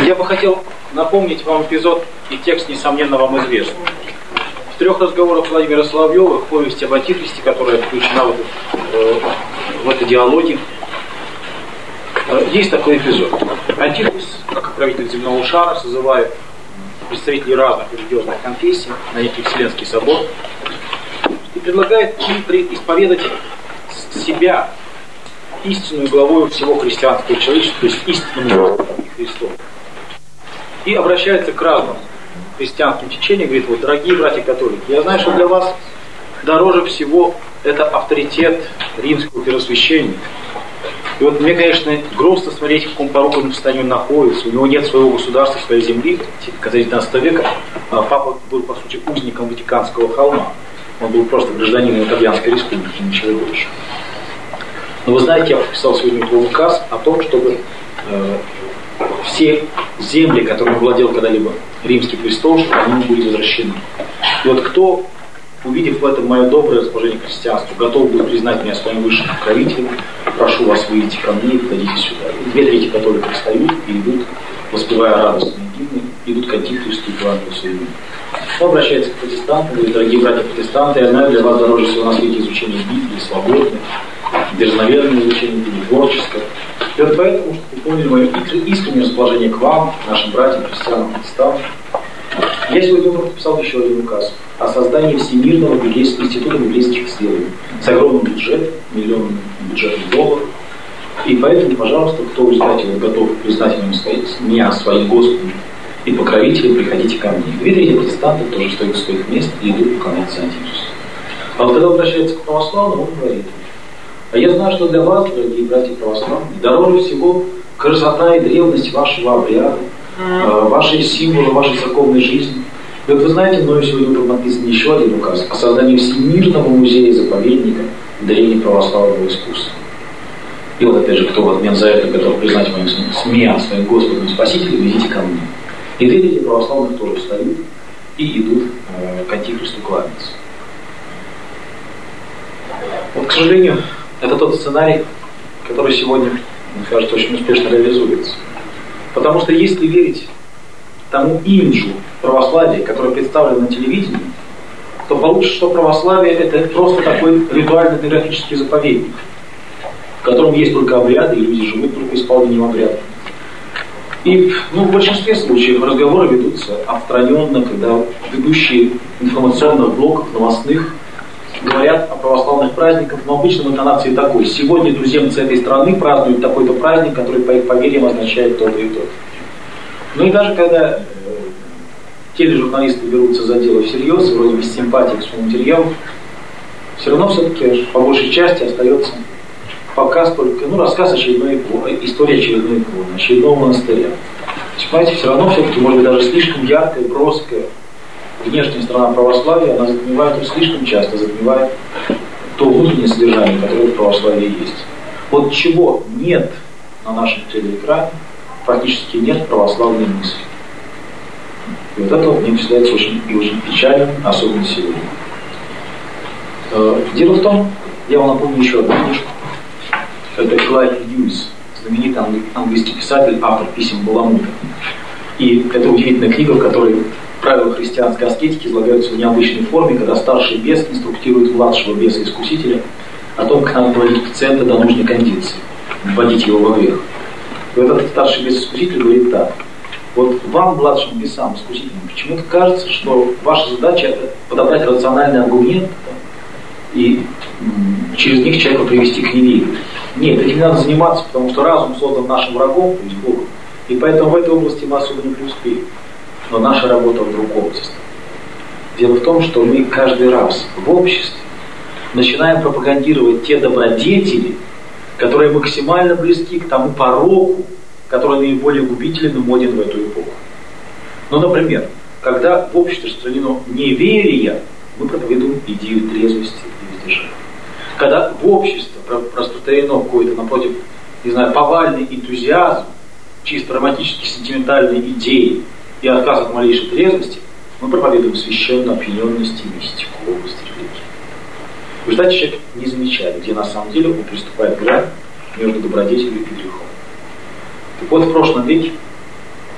Я бы хотел напомнить вам эпизод, и текст, несомненно, вам известен. В 3 разговорах Владимира Соловьева, в повести об Антихристе, которая включена в этой диалоге, есть такой эпизод. Антихрист, как правитель земного шара, созывает представителей разных религиозных конфессий на некий Вселенский собор и предлагает им исповедать себя истинную главою всего христианского человечества, то есть истинному Христу. И обращается к разным христианским течениям, говорит: вот, дорогие братья-католики, я знаю, что для вас дороже всего это авторитет римского первосвященника. И вот мне, конечно, грустно смотреть, в каком пороком состоянии он находится. У него нет своего государства, своей земли. В конце 19 века папа был, по сути, узником Ватиканского холма. Он был просто гражданином Итальянской республики, ничего больше. Но вы знаете, я подписал сегодня указ о том, чтобы все земли, которыми владел когда-либо римский престол, чтобы они были возвращены. И вот кто, увидев в этом мое доброе расположение к христианству, готов будет признать меня своим высшим покровителем, прошу вас, выйдите ко мне и подойдите сюда. И 2/3 католиков встают и идут, воспевая радостные гимны, идут к Антихристу и Евангелию своему. Он обращается к протестантам, говорит: дорогие братья-протестанты, я знаю, для вас дороже всего на свете изучение Библии, свободное, дерзновенное изучение Библии, творческое. И вот поэтому, чтобы вы поняли мое искреннее расположение к вам, нашим братьям, христианам, протестантам, я сегодня утром подписал еще один указ о создании Всемирного института библейских исследований с огромным бюджетом, миллионным бюджетом долларов. И поэтому, пожалуйста, кто, знаете, готов признать меня своим Господом и покровителем, приходите ко мне. 2/3 протестантов тоже стоят в своих мест и идут поклоняться Антихристу. А вот когда обращается к православным, он говорит: а я знаю, что для вас, дорогие братья православные, дороже всего красота и древность вашего обряда, ваши символы, вашей церковной жизни. И вот вы знаете, мною сегодня утром написан еще один указ о создании Всемирного музея-заповедника древнеправославного искусства. И вот опять же, кто в обмен за это готов признать меня своим Господом и Спасителем, идите ко мне. И 2/3 православных тоже встают и идут к Антихристу кланяться. Вот, к сожалению, это тот сценарий, который сегодня, мне кажется, очень успешно реализуется. Потому что если верить тому имиджу православия, который представлен на телевидении, то получится, что православие — это просто такой ритуально-этнографический заповедник, в котором есть только обряды, и люди живут только исполнением обрядов. И в большинстве случаев разговоры ведутся отстраненно, когда ведущие информационных блоков, новостных, говорят о православных праздниках, но обычно в интонации такой: сегодня туземцы этой страны празднуют такой-то праздник, который по их поверьям означает то-то и то-то. Ну и даже когда тележурналисты берутся за дело всерьез, вроде без симпатии к своему материалу, все равно все-таки по большей части остается показ только, рассказ очередной иконы, история очередной иконы, очередного монастыря. Понимаете, все равно все-таки, может быть, даже слишком яркая, броская внешняя сторона православия, она затмевает, слишком часто затмевает то внутреннее содержание, которое в православии есть. Вот чего нет на нашем телеэкране, практически нет православной мысли. И вот это мне представляется очень печально, особенно сегодня. Дело в том, я вам напомню еще одну книжку. Это Клайв Льюис, знаменитый английский писатель, автор писем Баламута. И это удивительная книга, в которой правила христианской аскетики излагаются в необычной форме, когда старший бес инструктирует младшего беса-искусителя о том, как надо доводить пациента до нужной кондиции, вводить его во грех. И этот старший бес-искуситель говорит так: вот вам, младшим бесам, искусителям, почему-то кажется, что ваша задача — это подобрать рациональный аргумент и через них человека привести к неверию. Нет, этим не надо заниматься, потому что разум создан нашим врагом, то есть Богом, и поэтому в этой области мы особо не преуспеем. Но наша работа в другом состоит. Дело в том, что мы каждый раз в обществе начинаем пропагандировать те добродетели, которые максимально близки к тому пороку, который наиболее губителен и моден в эту эпоху. Ну, например, когда в обществе распространено неверие, мы проповедуем идею трезвости и воздержания. Когда в обществе распространено какой-то, напротив, повальный энтузиазм, чисто романтические, сентиментальные идеи и отказ от малейшей трезвости, мы проповедуем священную опьяненность и мистику в области религии. В результате человек не замечает, где на самом деле он приступает к грани между добродетелью и грехом. Так вот, в прошлом веке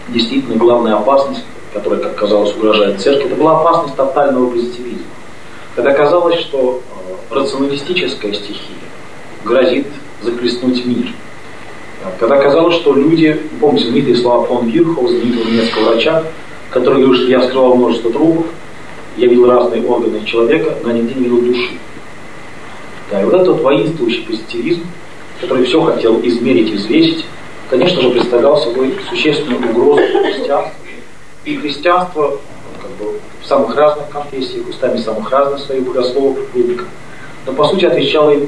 действительно главная опасность, которая, как казалось, угрожает церкви, это была опасность тотального позитивизма. Когда казалось, что рационалистическая стихия грозит захлестнуть мир. Когда казалось, что люди, помните знаменитые слова фон Вирхофа, знаменитого немецкого врача, который говорил, что я вскрывал множество трупов, я видел разные органы человека, но нигде не видел души. Да, и вот этот воинствующий позитивизм, который все хотел измерить и взвесить, конечно же, представлял собой существенную угрозу христианству. И христианство в самых разных конфессиях, устами самых разных своих богословов и клубников, но по сути отвечало им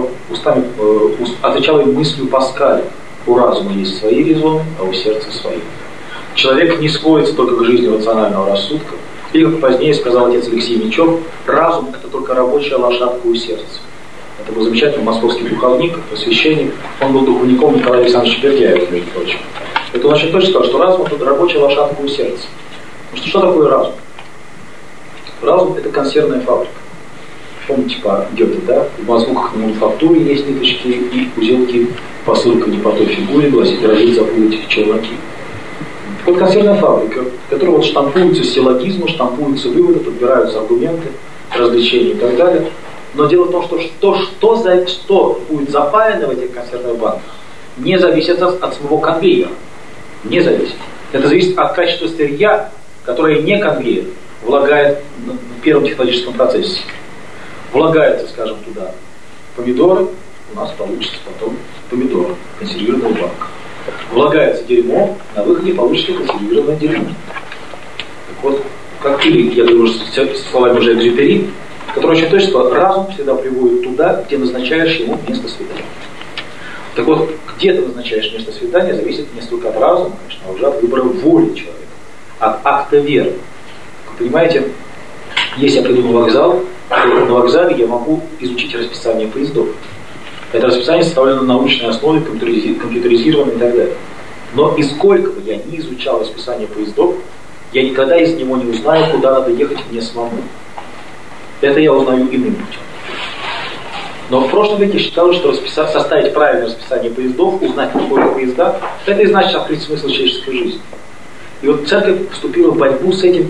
мыслью Паскаля: у разума есть свои резоны, а у сердца свои. Человек не сводится только к жизни рационального рассудка. И, как позднее сказал отец Алексей Мечев, разум – это только рабочая лошадка у сердца. Это был замечательный московский духовник, священник. Он был духовником Николая Александровича Бердяева, между прочим. Это он очень точно сказал, что разум – это рабочая лошадка у сердца. Потому что такое разум? Разум – это консервная фабрика. Помните по Гёте, да? В звуках на мануфактуре есть ниточки и узелки, посылка не по той фигуре, гласит, родить запутать челноки. Вот консервная фабрика, в которой вот штампуются силлогизмы, штампуются выводы, подбираются аргументы, развлечения и так далее. Но дело в том, что будет запаяно в этих консервных банках, не зависит от самого конвейера. Не зависит. Это зависит от качества сырья, которое не конвейер влагает в первом технологическом процессе. Влагается, скажем, туда помидоры, у нас получится потом помидоры, консервированная банка. Влагается дерьмо, на выходе получится консервированное дерьмо. Так вот, как или, я говорю словами уже Экзюпери, который очень точно сказал, разум всегда приводит туда, где назначаешь ему место свидания. Так вот, где ты назначаешь место свидания, зависит не столько от разума, конечно, а уже от выбора воли человека, от акта веры. Вы понимаете, если я приду на вокзал, то на вокзале я могу изучить расписание поездов. Это расписание составлено на научной основе, компьютеризировано и так далее. Но и сколько бы я ни изучал расписание поездов, я никогда из него не узнаю, куда надо ехать мне самому. Это я узнаю иным путем. Но в прошлом веке считалось, что составить правильное расписание поездов, узнать, какое поезда, это и значит открыть смысл человеческой жизни. И вот церковь вступила в борьбу с этим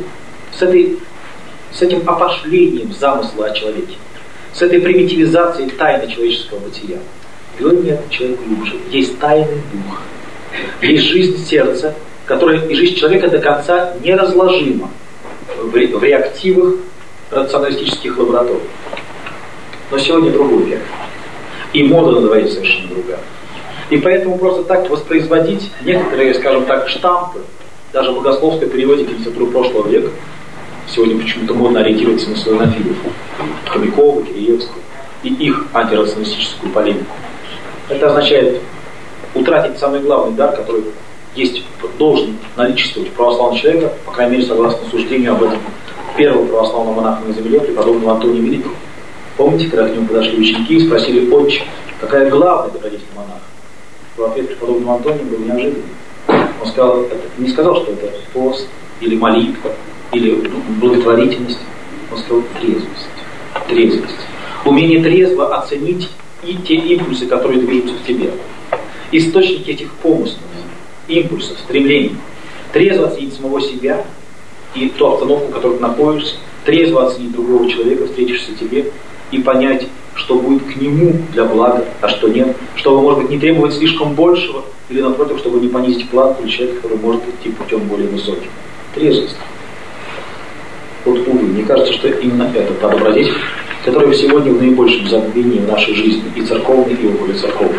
опошлением замысла о человеке, с этой примитивизацией тайны человеческого бытия. Говорит, нет, человек глубже. Есть тайный дух, есть жизнь сердца, которая и жизнь человека до конца неразложима в реактивах рационалистических лабораторий. Но сегодня другой век. И мода на дворе совершенно другая. И поэтому просто так воспроизводить некоторые, скажем так, штампы, даже в богословской переводе литературы прошлого века, сегодня почему-то модно ориентироваться на славянофилов, Хомякова, Киреевского и их антирационалистическую полемику. Это означает утратить самый главный дар, который должен наличествовать у православного человека, по крайней мере, согласно суждению об этом первого православного монаха на земле, преподобного Антония Великого. Помните, когда к нему подошли ученики и спросили: «Отче, какая главная добродетель монаха?» В ответ преподобного Антония был неожиданный. Он не сказал, что это пост или молитва, или благотворительность. Он сказал: трезвость. Умение трезво оценить и те импульсы, которые движутся в тебе. Источники этих помыслов, импульсов, стремлений. Трезво оценить самого себя и ту обстановку, в которой ты находишься. Трезво оценить другого человека, встретишься тебе, и понять, что будет к нему для блага, а что нет. Чтобы, может быть, не требовать слишком большего, или, напротив, чтобы не понизить планку для человека, который может идти путем более высоким. Трезвость. Вот, увы, мне кажется, что именно это та добродетель, которая сегодня в наибольшем забвении в нашей жизни, и церковной, и около церковной.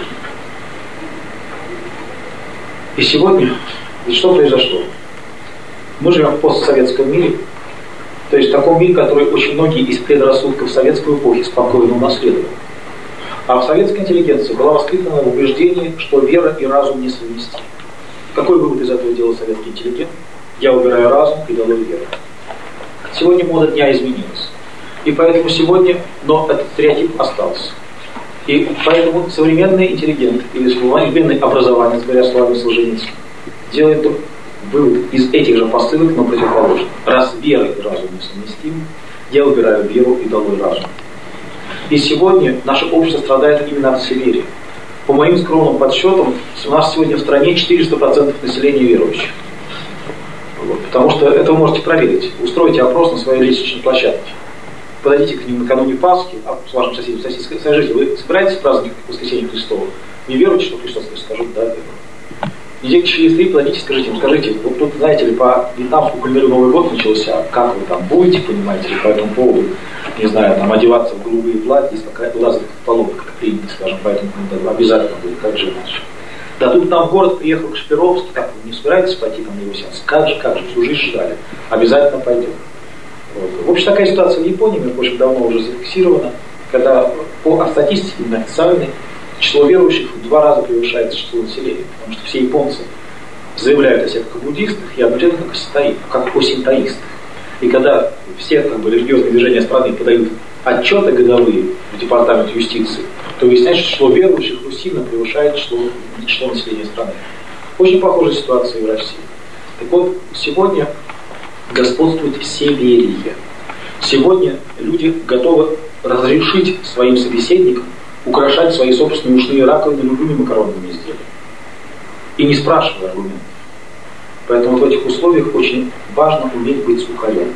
И сегодня, ведь что произошло? Мы живем в постсоветском мире, то есть в таком мире, который очень многие из предрассудков советской эпохи спокойно унаследовали. А в советской интеллигенции была воспитана в убеждении, что вера и разум несовместимы. Какой вывод из этого делал советский интеллигент? Я убираю разум и долой веру. Сегодня мода дня изменилась. И поэтому сегодня, но этот стереотип остался. И поэтому современный интеллигент или современное образование, говоря словами Солженицына, делает вывод из этих же посылок, но противоположно. Раз вера и разум несовместимы, я убираю веру и долой разум. И сегодня наше общество страдает именно от суеверия. По моим скромным подсчетам, у нас сегодня в стране 400% населения верующих. Вот, потому что это вы можете проверить. Устройте опрос на своей лестничной площадке. Подойдите к ним накануне Пасхи, с вашим соседом, скажите, вы собираетесь праздновать воскресенье Христова? Не веруете, что Христос? Скажут, да, верю. Недельки через 3 подойдите, скажите, вот тут, знаете ли, по вьетнамскому календарю Новый год начался, как вы там будете, понимаете ли, по этому поводу, не знаю, там, одеваться в голубые платья, есть такая лазерная поломка, как принято, скажем, по этому календарю, обязательно будет, как же иначе. Да тут там в город приехал Кашпировский, как вы не собираетесь пойти там на его сеанс? Как же, всю жизнь ждали, обязательно пойдем. Вот. В общем, такая ситуация в Японии, очень давно уже зафиксирована, когда по статистике, именно официальной, число верующих в 2 раза превышает число населения, потому что все японцы заявляют о себе как о буддистах и определенно как о синтоистах. И когда все религиозные движения страны подают отчеты годовые в департамент юстиции, то выясняется, что число верующих сильно превышает число населения страны. Очень похожая ситуация и в России. Так вот, сегодня господствует всеверие. Сегодня люди готовы разрешить своим собеседникам украшать свои собственные ушные раковины любыми макаронными изделиями. И не спрашивая аргументов. Поэтому в этих условиях очень важно уметь быть сухарем,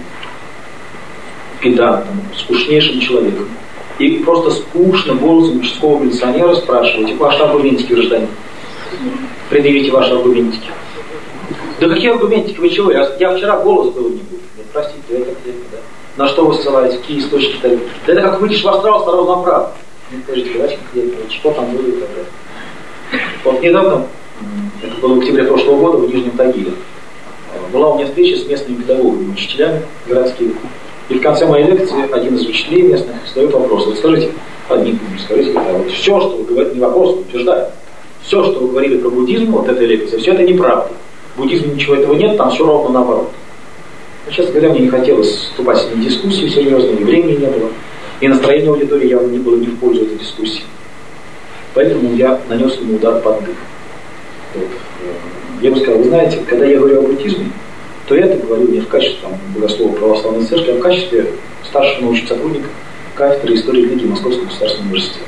педантом, скучнейшим человеком. И просто скучно голосом участкового милиционера спрашивать: ваши аргументики, гражданин? Предъявите ваши аргументики. Да какие аргументики? Вы чего? Я вчера голос был не буду. Нет, простите, это да? На что вы ссылаетесь? Какие источники? Да это как выйдешь в астрал, сразу направо. Скажите, давайте что там было и так далее. Вот недавно, это было в октябре прошлого года, в Нижнем Тагиле, была у меня встреча с местными педагогами, учителями городскими. И в конце моей лекции один из учителей местных задает вопрос: вот скажите, скажите, вот все, что вы говорите, не вопрос, утверждаю, все, что вы говорили про буддизм, вот этой лекции, все это неправда. В буддизме ничего этого нет, там все ровно наоборот. Но, честно говоря, мне не хотелось вступать с ним в дискуссию серьезно, ни времени не было. И настроение аудитории явно не было не в пользу этой дискуссии. Поэтому я нанес ему удар под дых. Вот. Я ему сказал: вы знаете, когда я говорю о буддизме, то я это говорю не в качестве богослова православной церкви, а в качестве старшего научного сотрудника кафедры истории религии Московского государственного университета.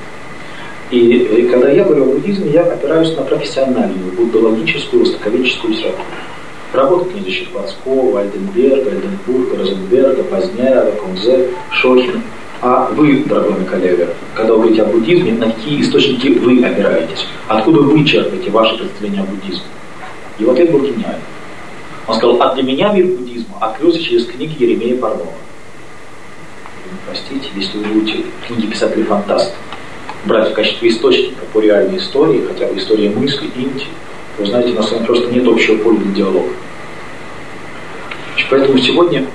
И когда я говорю о буддизме, я опираюсь на профессиональную, буддологическую, востоковедческую литературу. Работы книги Щербацкого, Альденберга, Эйденбурга, Розенберга, Поздняева, Кунзе, Шохина. А вы, дорогой мой коллега, когда вы говорите о буддизме, на какие источники вы опираетесь? Откуда вы черпаете ваши представления о буддизме? И вот это был гениально. Он сказал: а для меня мир буддизма открылся через книги Еремея Парнова. Простите, если вы будете книги писателей-фантастов брать в качестве источника по реальной истории, хотя бы история мысли, Индии, вы знаете, у нас с вами просто нет общего поля для диалога. Поэтому сегодня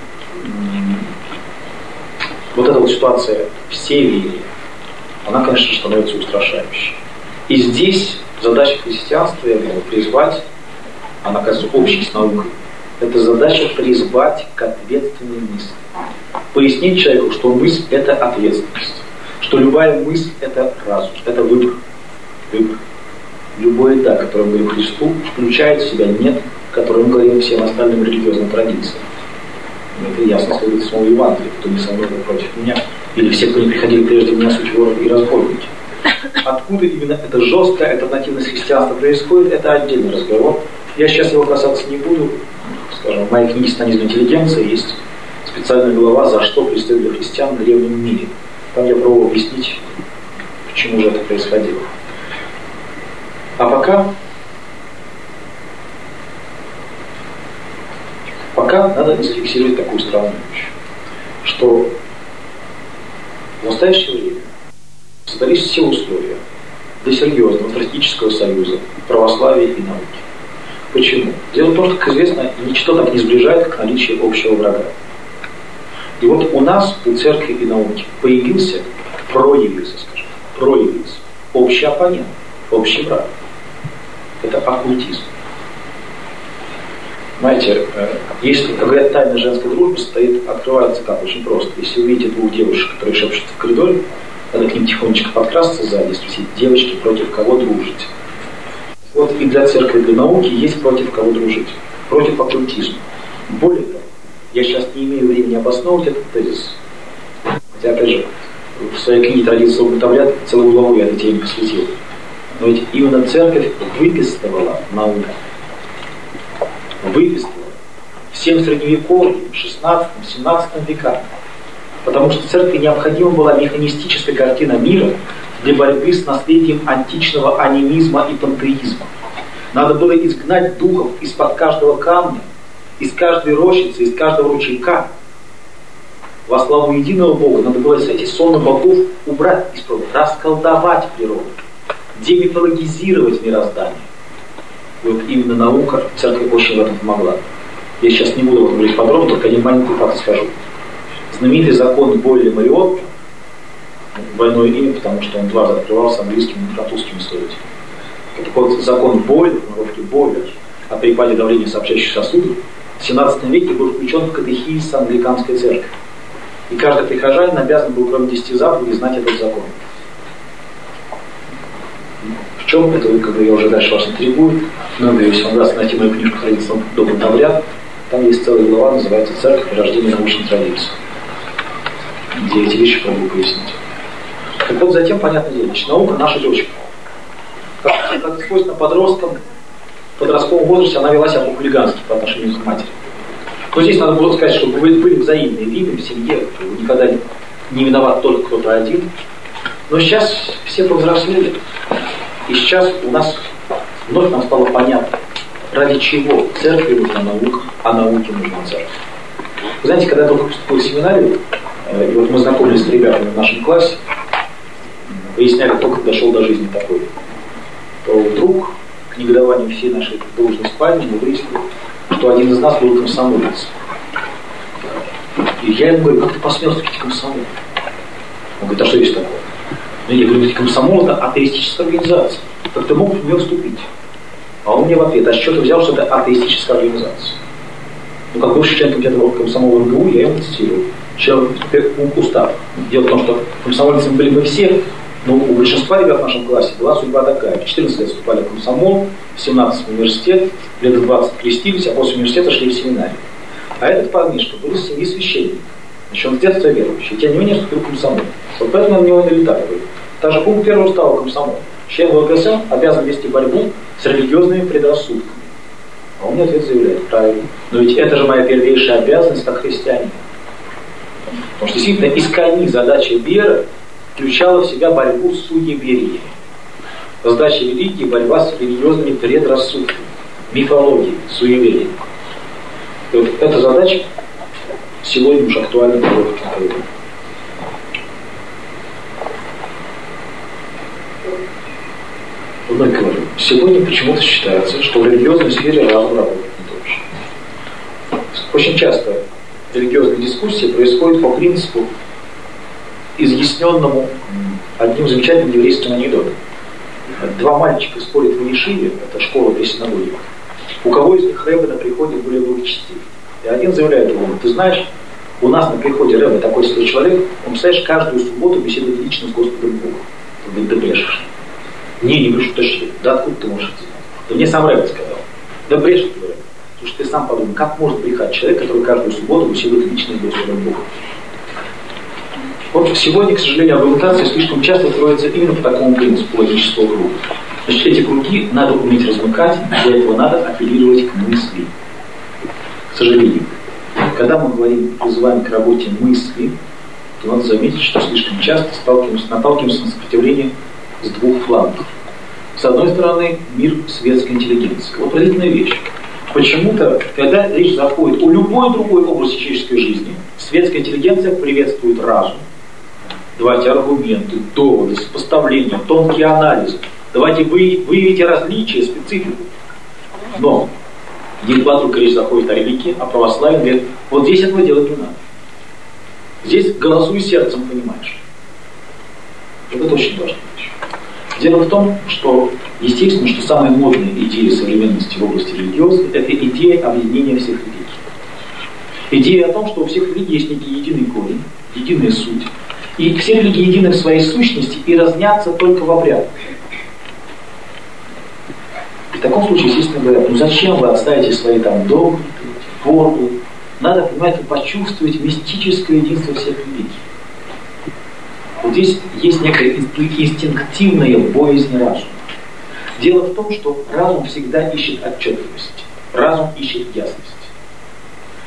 вот эта вот ситуация всеверия, она, конечно, становится устрашающей. И здесь задача христианства, я говорю, призвать, она, кажется, общей с наукой, это задача призвать к ответственной мысли. Пояснить человеку, что мысль – это ответственность. Что любая мысль – это разум, это выбор. Выбор. Любое «да», которое мы говорим Христу, включает в себя «нет», которое мы говорим всем остальным религиозным традициям. Это ясно следует из самого Евангелия: кто не со мной, кто против меня. Или все, кто не приходили прежде меня, суть воры и разбойники. Откуда именно эта жесткая альтернативность христианства происходит, это отдельный разговор. Я сейчас его касаться не буду. Скажем, в моей книге «Сатанизм интеллигенции» есть специальная глава «За что преследовали христиан в древнем мире». Там я пробую объяснить, почему же это происходило. А пока надо зафиксировать такую странную вещь, что в настоящее время создались все условия для серьезного стратегического союза православия и науки. Почему? Дело в том, что, как известно, ничто так не сближает, как наличие общего врага. И вот у нас, у церкви и науки, проявился общий оппонент, общий враг. Это оккультизм. Знаете, если, как говорят, тайна женской дружбы открывается как? Очень просто. Если вы видите двух девушек, которые шепчутся в коридоре, надо к ним тихонечко подкрасться сзади и спросить: девочки, против кого дружите? Вот и для церкви, и для науки есть против кого дружить. Против оккультизма. Более того, я сейчас не имею времени обосновывать этот тезис. Хотя, опять же, в своей книге «Традиция уготовлят» целую главу я этой теме посвятил. Но ведь именно церковь выписывала науку. Выписывала всем средневековьем, 16-17 веках. Потому что церкви необходима была механистическая картина мира для борьбы с наследием античного анимизма и пантеизма. Надо было изгнать духов из-под каждого камня, из каждой рощицы, из каждого ручейка. Во славу единого Бога надо было эти сонмы богов убрать из природы, расколдовать природу, демифологизировать мироздание. И вот именно наука, церковь очень в этом помогла. Я сейчас не буду говорить подробно, только один маленький факт скажу. Знаменитый закон Бойля-Мариотта, двойное имя, потому что он дважды открывался английским и французским исследователем. Так вот, закон Бойля, Бойля, о перепаде давления сообщающих сосудов, в 17 веке был включен в катехизис англиканской церкви. И каждый прихожанин обязан был, кроме 10 заповедей, знать этот закон. В чем это, когда я уже дальше вас интригую, но если вам даст найти мою книжку «Традиционный догмат обряд», там есть целая глава, называется «Церковь и рождение научной традиции», где эти вещи пробую пояснить. Так вот, затем, понятное дело, значит, наука наша дочка. Как свойственно подросткам, в подростковом возрасте она вела себя по-хулигански по отношению к матери. Но здесь надо было сказать, что были взаимные виды в семье, никогда не виноват только кто-то один. Но сейчас все повзрослели. И сейчас у нас вновь нам стало понятно, ради чего церкви нужна наука, а науке нужна церковь. Вы знаете, когда я только поступил в семинарию, и вот мы знакомились с ребятами в нашем классе, выясняли, только дошел до жизни такой, то вдруг, к негодованию всей нашей должной спальни, мы выяснили, что один из нас был комсомолец. И я ему говорю, как ты посмел вступить в комсомол? Он говорит, а что есть такое? Я говорю, комсомол — это атеистическая организация. Как ты мог в нее вступить? А он мне в ответ, а с чего ты взял, что это атеистическая организация? Ну, как бывший член комитета комсомола МГУ, я его цитирую. Член устав. Дело в том, что комсомольцами были мы все, но у большинства ребят в нашем классе была судьба такая. В 14 лет вступали в комсомол, в 17 в университет, лет в 20 крестились, а после университета шли в семинарий. А этот парнишка был из семьи священника. Значит, он с детства верующий, и тем не менее вступил в комсомол. Вот поэтому на него налетали. Даже пункт первого устава комсомола. Член ВЛКСМ обязан вести борьбу с религиозными предрассудками. А он мне ответ заявляет, правильно. Но ведь это же моя первейшая обязанность как христианина. Потому что действительно из корней задача веры включала в себя борьбу с суевериями. Задача религии — борьба с религиозными предрассудками, мифологией, суевериями. И вот эта задача сегодня уже актуальна для этого. Вновь говорю, сегодня почему-то считается, что в религиозной сфере разум работает не точно. Очень часто религиозные дискуссии происходят по принципу, изъясненному одним замечательным еврейским анекдотом. Два мальчика спорят в Ешиве, это школа при синагоге, у кого из них рэбе на приходе более благочестив. И один заявляет другому, ты знаешь, у нас на приходе рэбе такой свой человек, он, представляешь, каждую субботу беседует лично с Господом Богом. Он говорит, да брешешь. Не брешу, точно. Да откуда ты можешь это знать? Да мне сам рэбе сказал. Да брешешь, говорю. Потому что ты сам подумай, как может брехать человек, который каждую субботу беседует лично с Господом Богом. Вот сегодня, к сожалению, аргументация слишком часто строится именно по такому принципу логического круга. Значит, эти круги надо уметь размыкать, для этого надо апеллировать к мысли. К сожалению. Когда мы призываем к работе мысли, то надо заметить, что слишком часто наталкиваемся на сопротивление с двух флангов. С одной стороны, мир светской интеллигенции. Вот поразительная вещь. Почему-то, когда речь заходит о любой другой области человеческой жизни, светская интеллигенция приветствует разум. Давайте аргументы, доводы, сопоставления, тонкий анализ. Давайте выявите различия, специфику. Но едва только речь заходит о религии, о православии, говорит, вот здесь этого делать не надо. Здесь голосуй сердцем, понимаешь. Вот это очень важная вещь. Дело в том, что, естественно, что самая модная идея современности в области религиозной — это идея объединения всех религий. Идея о том, что у всех религий есть некий единый корень, единая суть. И все религии едины в своей сущности и разнятся только в обрядах. В таком случае, естественно, говорят, ну зачем вы отставите свои там догматы, формулы? Надо, понимаете, почувствовать мистическое единство всех религий. Вот здесь есть некая инстинктивная боязнь разума. Дело в том, что разум всегда ищет отчетливость. Разум ищет ясность.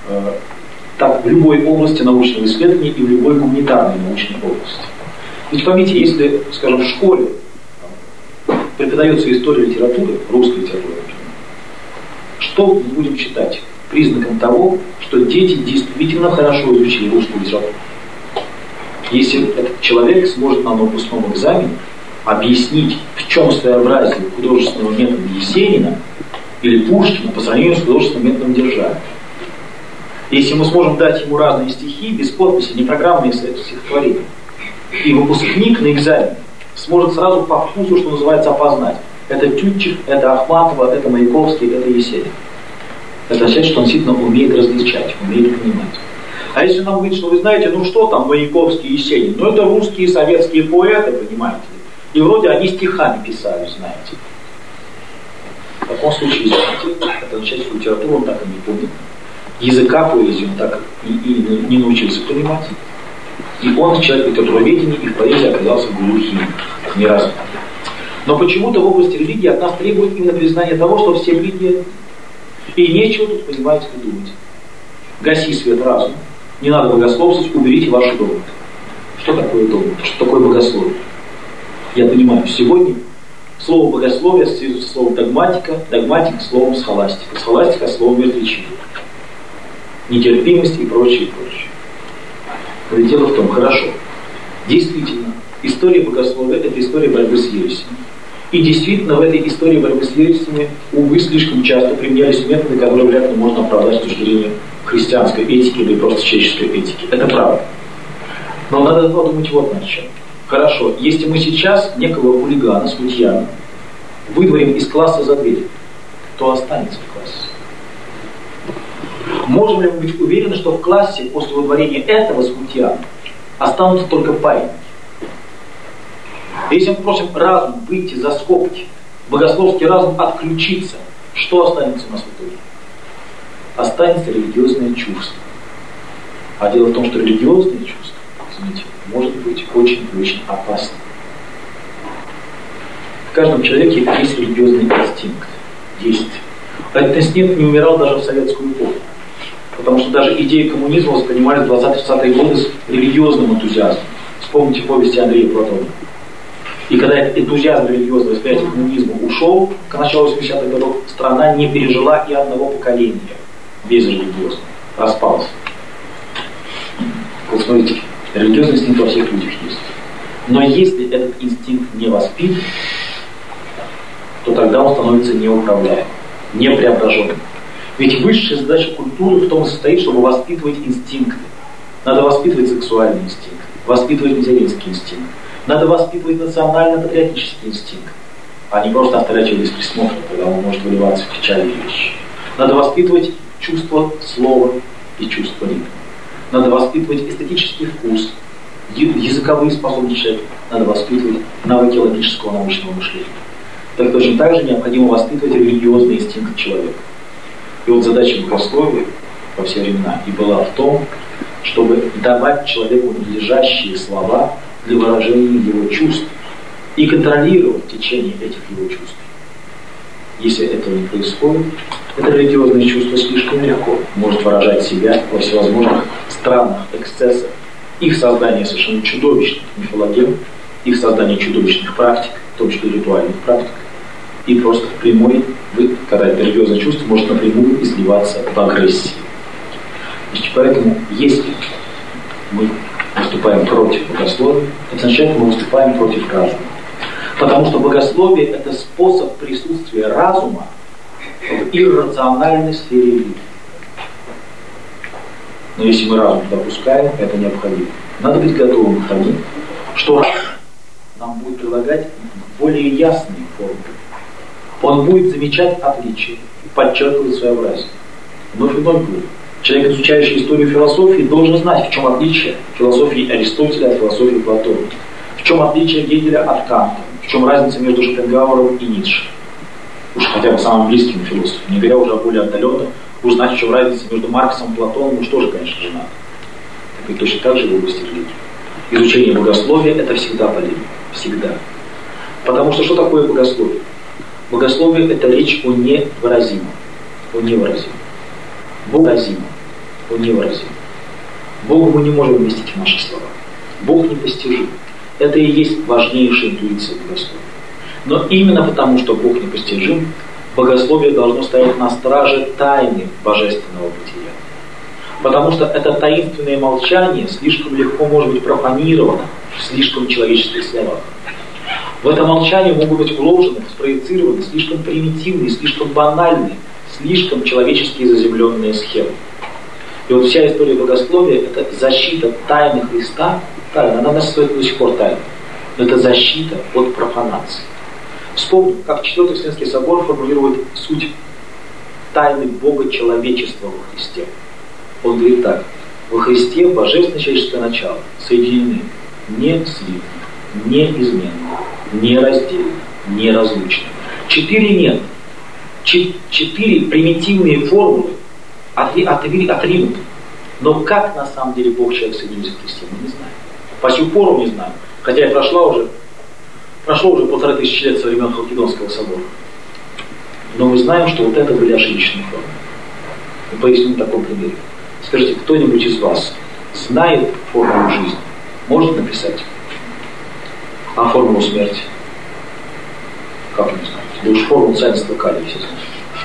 так в любой области научного исследования и в любой гуманитарной научной области. Ведь поймите, если, скажем, в школе преподается история литературы, русской литературы, например, что мы будем считать признаком того, что дети действительно хорошо изучили русскую литературу? Если этот человек сможет на выпускном экзамене объяснить, в чем своеобразие художественного метода Есенина или Пушкина по сравнению с художественным методом Державина. Если мы сможем дать ему разные стихи, без подписи, не программные стихотворения, и выпускник на экзамене сможет сразу по вкусу, что называется, опознать. Это Тютчев, это Ахматова, это Маяковский, это Есенин. Это означает, что он действительно умеет различать, умеет понимать. А если нам говорит, что вы знаете, ну что там Маяковский и Есенин, ну это русские советские поэты, понимаете ли, и вроде они стихами писали, знаете. В таком случае, извините, это означает, что литературу он так и не помнит. Языка поэзии он так и не научился понимать. И он человек литературоведения и в поэзии оказался глухим, неразвитым. Но почему-то в области религии от нас требует именно признания того, что все религии. И нечего тут, понимаете, думать. Гаси свет разума. Не надо богословствовать, уберите ваши доводы. Что такое довод? Что такое богословие? Я понимаю, сегодня слово богословие ассоциируется со словом догматика, догматика словом схоластика, схоластика словом мертвечина. Нетерпимость и прочее, и прочее. Но дело в том, хорошо, действительно, история богословия – это история борьбы с ересями. И действительно, в этой истории борьбы с ересями, увы, слишком часто применялись методы, которые вряд ли можно оправдать с точки зрения христианской этики или просто человеческой этики. Это правда. Но надо подумать вот над чем. Хорошо, если мы сейчас некого хулигана, смутьяна, выдворим из класса за дверь, то останется в классе. Можем ли мы быть уверены, что в классе после выдворения этого смутьяна останутся только парни? Если мы просим разум выйти за скобки, богословский разум отключиться, что останется у нас в итоге? Останется религиозное чувство. А дело в том, что религиозное чувство, извините, может быть очень и очень опасно. В каждом человеке есть религиозный инстинкт. Есть. Этот инстинкт не умирал даже в советскую эпоху. Потому что даже идеи коммунизма воспринимались в 20-30-е годы с религиозным энтузиазмом. Вспомните повести Андрея Платонова. И когда этот энтузиазм религиозного восприятия коммунизма ушел к началу 80-х годов, страна не пережила и одного поколения без религиозного. Распалась. Вот смотрите, религиозный инстинкт во всех людях есть. Но если этот инстинкт не воспитан, то тогда он становится неуправляемым, непреображенным. Ведь высшая задача культуры в том и состоит, чтобы воспитывать инстинкты. Надо воспитывать сексуальный инстинкт, воспитывать материнский инстинкт. Надо воспитывать национально-патриотический инстинкт, а не просто оставлять его без присмотра, когда он может выливаться в печальные вещи. Надо воспитывать чувство слова и чувство ритма. Надо воспитывать эстетический вкус, языковые способности человека. Надо воспитывать навыки логического научного мышления. Так точно так же необходимо воспитывать религиозный инстинкт человека. И вот задача богословия во все времена и была в том, чтобы давать человеку надлежащие слова для выражения его чувств и контролировать течение этих его чувств. Если этого не происходит, это религиозное чувство слишком легко может выражать себя во всевозможных странных эксцессах, их создание совершенно чудовищных мифологем, их создание чудовищных практик, в том числе ритуальных практик, и просто прямой, когда это религиозное чувство может напрямую изливаться в агрессии. Значит, поэтому, если мы выступаем против богословия, это означает, что мы выступаем против разума. Потому что богословие – это способ присутствия разума в иррациональной сфере религии. Но если мы разум допускаем, это необходимо. Надо быть готовым к тому, что разум нам будет предлагать более ясные формы. Он будет замечать отличия, подчеркивать своеобразие. Вновь и вновь будет. Человек, изучающий историю философии, должен знать, в чем отличие философии Аристотеля от философии Платона, в чем отличие Гегеля от Канта, в чем разница между Шопенгауэром и Ницше. Уж хотя бы самым близким философом, не говоря уже о более отдаленных, узнать, в чем разница между Марксом и Платоном, уж тоже, конечно же, надо. И точно так же в области религии. Изучение богословия – это всегда полезно. Всегда. Потому что такое богословие? Богословие – это речь о невыразимом. О невыразимом. Выразимо. Он невыразим. Богу мы не можем вместить в наши слова. Бог непостижим. Это и есть важнейшая интуиция богословия. Но именно потому, что Бог непостижим, богословие должно стоять на страже тайны божественного бытия. Потому что это таинственное молчание слишком легко может быть профанировано в слишком человеческих словах. В это молчание могут быть вложены, спроецированы слишком примитивные, слишком банальные, слишком человеческие заземленные схемы. И вот вся история богословия – это защита тайны Христа. Тайна, она нас стоит до сих пор тайна. Но это защита от профанации. Вспомним, как Четвертый Вселенский собор формулирует суть тайны Бога человечества во Христе. Он говорит так: во Христе божественное человеческое начало соединены не слитно, неизменно, нераздельно, неразлучно. 4 нет. 4 примитивные формулы отринуты. Но как на самом деле Бог человек соединился в Христе, мы не знаем. По сию пору не знаем. Хотя и прошло уже 1500 лет со времен Халкидонского собора. Но мы знаем, что вот это были ошибочные формулы. Мы поясним на таком примере. Скажите, кто-нибудь из вас знает формулу жизни? Может написать? А формулу смерти? Как не знаете? Да уж формулу царства калия все знают.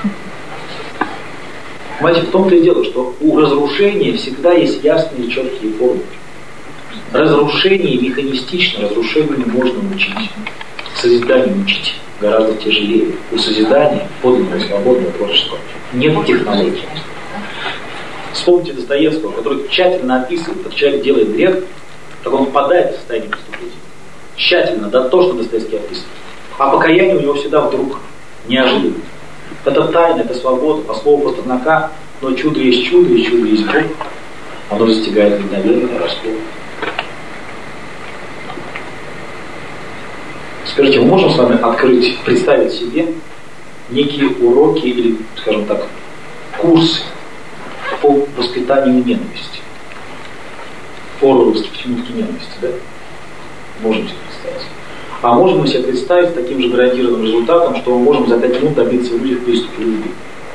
Понимаете, в том-то и дело, что у разрушения всегда есть ясные и четкие формулы. Разрушение механистично, разрушению можно учить. Созиданию учить гораздо тяжелее. У созидания, подлинного, свободного творчества, нет технологий. Вспомните Достоевского, который тщательно описывает, как человек делает грех, как он впадает в состояние преступления. Тщательно, да, то, что Достоевский описывает. А покаяние у него всегда вдруг неожиданно. Это тайна, это свобода, по слову Пастернака, но чудо есть чудо, и чудо есть Бог. Оно застигает мгновенно, расплод. Скажите, мы можем с вами открыть, представить себе некие уроки или, скажем так, курсы по воспитанию ненависти? Оруэлловской установки ненависти, да? Можем себе представить. А можем мы себе представить с таким же гарантированным результатом, что мы можем за 5 минут добиться в людях приступа любви?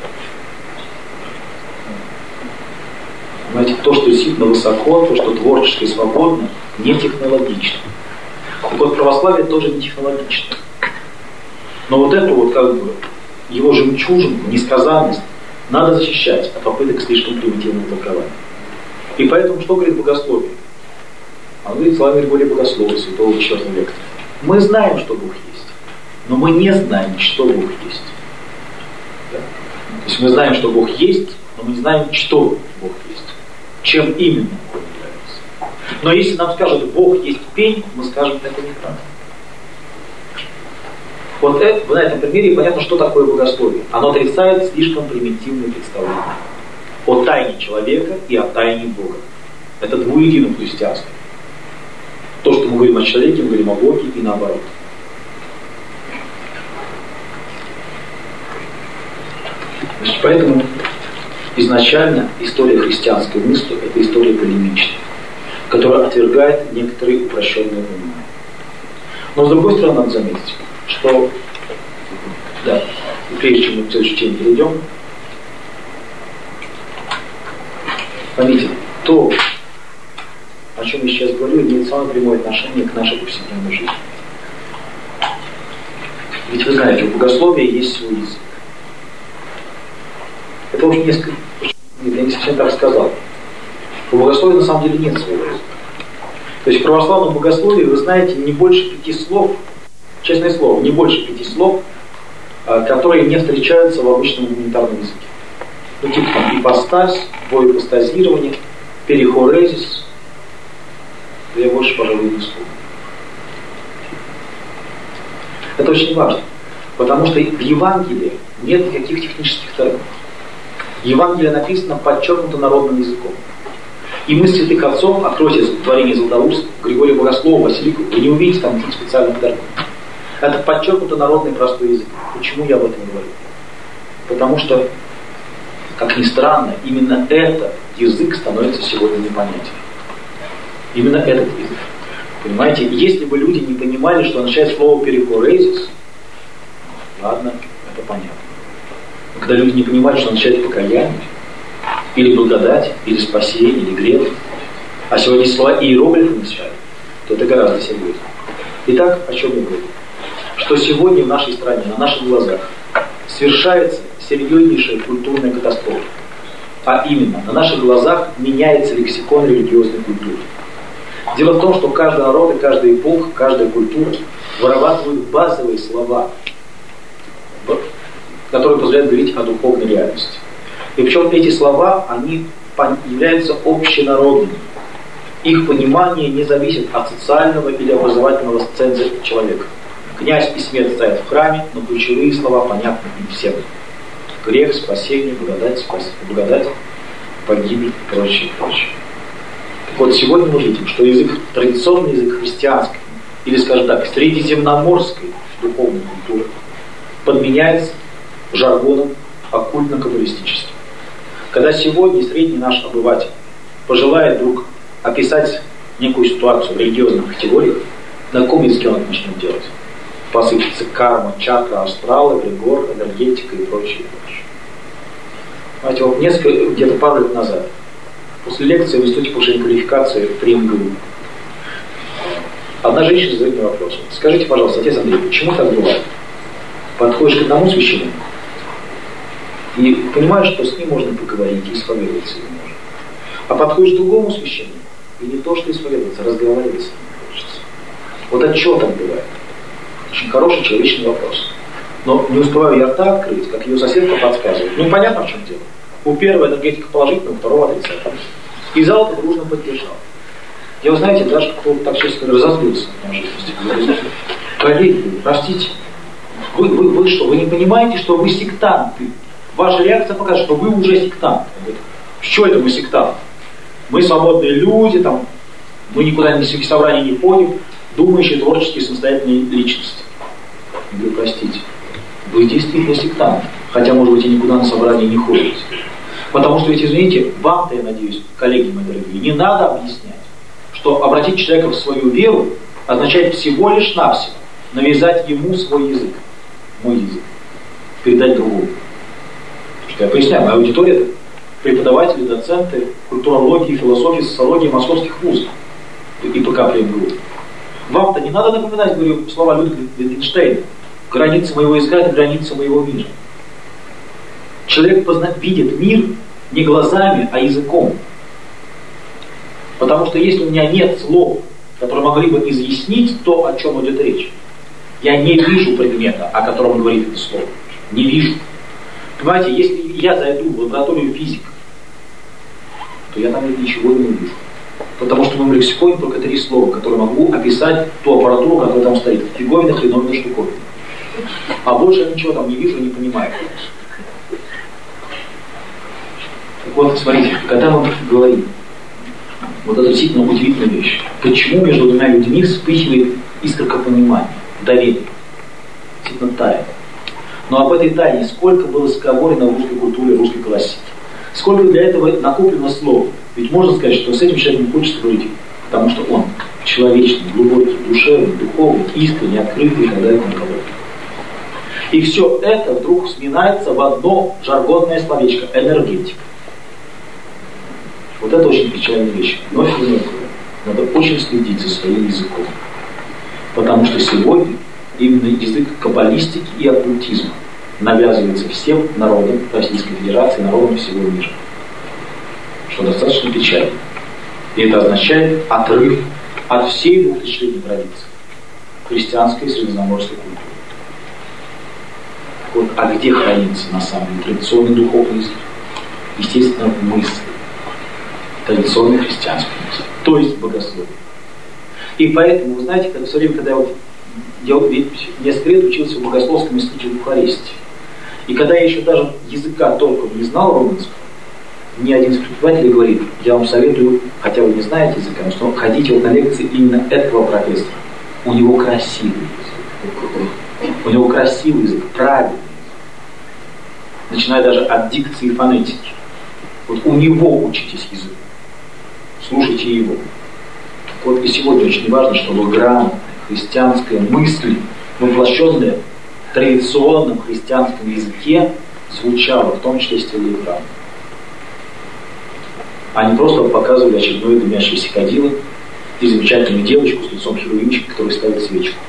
Понимаете, то, что действительно высоко, то, что творчески и свободно, не технологично. Так вот, православие тоже не технологично. Но вот эту вот как бы его жемчужину, несказанность, надо защищать от попыток слишком примитивного толкования. И поэтому что говорит богословие? Он говорит словами Григория Богослова, святого IV века. Мы знаем, что Бог есть, но мы не знаем, что Бог есть. Да? То есть мы знаем, что Бог есть, но мы не знаем, что Бог есть. Чем именно Он является. Но если нам скажут, Бог есть пень, мы скажем, это неправда. Вот это, на этом примере понятно, что такое богословие. Оно отрицает слишком примитивные представления о тайне человека и о тайне Бога. Это двуедино в христианстве. То, что мы говорим о человеке, мы говорим о Боге и наоборот. Значит, поэтому изначально история христианской мысли – это история полемичная, которая отвергает некоторые упрощенные понимания. Но с другой стороны, надо заметить, что, да, прежде чем мы к следующей теме перейдем, поймите, то, о чем я сейчас говорю, имеет самое прямое отношение к нашей повседневной жизни. Ведь вы знаете, у богословия есть свой язык. Это уже несколько... Нет, я не совсем так сказал. У богословия на самом деле нет своего языка. То есть в православном богословии, вы знаете, не больше 5 слов, честное слово, не больше 5 слов, которые не встречаются в обычном гуманитарном языке. Ну, типа там ипостась, боипостазирование, перихорезис. Я больше, пожалуй, не вспомню. Это очень важно, потому что в Евангелии нет никаких технических терминов. Евангелие написано подчеркнуто народным языком. И мы святых отцов, откройте творение Златоуста, Григория Богослова, Василика, вы не увидите там никаких специальных терминов. Это подчеркнуто народный простой язык. Почему я об этом говорю? Потому что, как ни странно, именно этот язык становится сегодня непонятен. Именно этот язык. Понимаете, если бы люди не понимали, что означает слово перихорезис, ладно, это понятно. Но когда люди не понимают, что означает покаяние, или благодать, или спасение, или грех, а сегодня слова иероглифы начали, то это гораздо серьезнее. Итак, о чем я говорю? Что сегодня в нашей стране, на наших глазах, совершается серьезнейшая культурная катастрофа. А именно, на наших глазах меняется лексикон религиозной культуры. Дело в том, что каждый народ и каждая эпоха, каждая культура вырабатывают базовые слова, которые позволяют говорить о духовной реальности. И причем эти слова, они являются общенародными. Их понимание не зависит от социального или образовательного ценза человека. Князь и смерть стоят в храме, но ключевые слова понятны им всем. Грех, спасение, благодать, погибель и прочее, прочее. Так вот, сегодня мы видим, что язык, традиционный язык христианской, или, скажем так, средиземноморской духовной культуры, подменяется жаргоном оккультно-каббалистическим. Когда сегодня средний наш обыватель пожелает вдруг описать некую ситуацию в религиозных категориях, на каком языке он это начнет делать? Посыпется карма, чакра, астрал, эгрегор, энергетика и прочее, прочее. Знаете, вот несколько, где-то пару лет назад, после лекции в Институте повышения квалификации при МГУ, одна женщина задает мне вопрос. Скажите, пожалуйста, отец Андрей, почему так бывает? Подходишь к одному священнику и понимаешь, что с ним можно поговорить и исповедоваться не можно. А подходишь к другому священнику и не то, что исповедоваться, разговаривать с ним хочется. Вот от чего так бывает? Очень хороший человечный вопрос. Но не успеваю я рта открыть, как ее соседка подсказывает. Ну, понятно, в чем дело. У первого энергетика положительная, у второго отрицательная. И зал это дружно поддержал. Я, вы знаете, даже кто-то так честно разозлился на неожиданности. Коллеги, простите, вы что, вы не понимаете, что вы сектанты? Ваша реакция покажет, что вы уже сектанты. Что это мы сектанты? Мы свободные люди, там, мы никуда на собрания не ходим, думающие, творческие, самостоятельные личности. Я говорю, простите, вы действительно сектанты, хотя, может быть, и никуда на собрание не ходите. Потому что, ведь, извините, вам-то, я надеюсь, коллеги мои дорогие, не надо объяснять, что обратить человека в свою веру означает всего лишь навсего навязать ему свой язык, мой язык, передать другому. Что я поясняю, моя аудитория — это преподаватели, доценты культурологии, философии, социологии московских вузов и ПК при МГУ. Вам-то не надо напоминать, говорю, слова Людвига Витгенштейна. Граница моего языка — это граница моего мира. Человек видит мир не глазами, а языком. Потому что если у меня нет слов, которые могли бы изъяснить то, о чем идет речь, я не вижу предмета, о котором говорит это слово. Не вижу. Понимаете, если я зайду в лабораторию физика, то я там ничего не увижу. Потому что в моем лексиконе только 3 слова, которые могу описать ту аппаратуру, которая там стоит. Фиговина, хреновина, штуковина. А больше я ничего там не вижу, не понимаю. Так вот, смотрите, когда мы говорим, вот это действительно удивительная вещь. Почему между двумя людьми вспыхивает искорка понимания, доверия? Действительно тайна. Но об этой тайне сколько было сговорено в русской культуре, русской классике. Сколько для этого накоплено слов. Ведь можно сказать, что с этим человеком хочется говорить, потому что он человечный, глубокий, душевный, духовный, искренний, открытый и так далее. И все это вдруг сминается в одно жаргонное словечко — энергетика. Вот это очень печальная вещь. Вновь и вновь. Надо очень следить за своим языком. Потому что сегодня именно язык каббалистики и оккультизма навязывается всем народам Российской Федерации, народам всего мира. Что достаточно печально. И это означает отрыв от всей двухтысячелетней традиции христианской и средиземноморской культуры. Вот, а где хранится на самом деле традиционный духовный язык? Естественно, в мысли. Традиционной христианской мысли. То есть богословие. И поэтому, вы знаете, когда, все время, когда я несколько лет учился в богословском институте в Бухаресте, и когда я еще даже языка толком не знал румынского, ни один из преподавателей говорит: я вам советую, хотя вы не знаете языка, но ходите вот на лекции именно этого профессора. У него красивый язык. У него красивый язык, правильный. Начиная даже от дикции и фонетики. Вот у него учитесь языку. Слушайте его. Так вот, и сегодня очень важно, чтобы грамотная христианская мысль, воплощенная в традиционном христианском языке, звучала, в том числе в стиле храма. Они просто показывали очередное дымящееся кадило и замечательную девочку с лицом херувимчика, которая ставит свечку.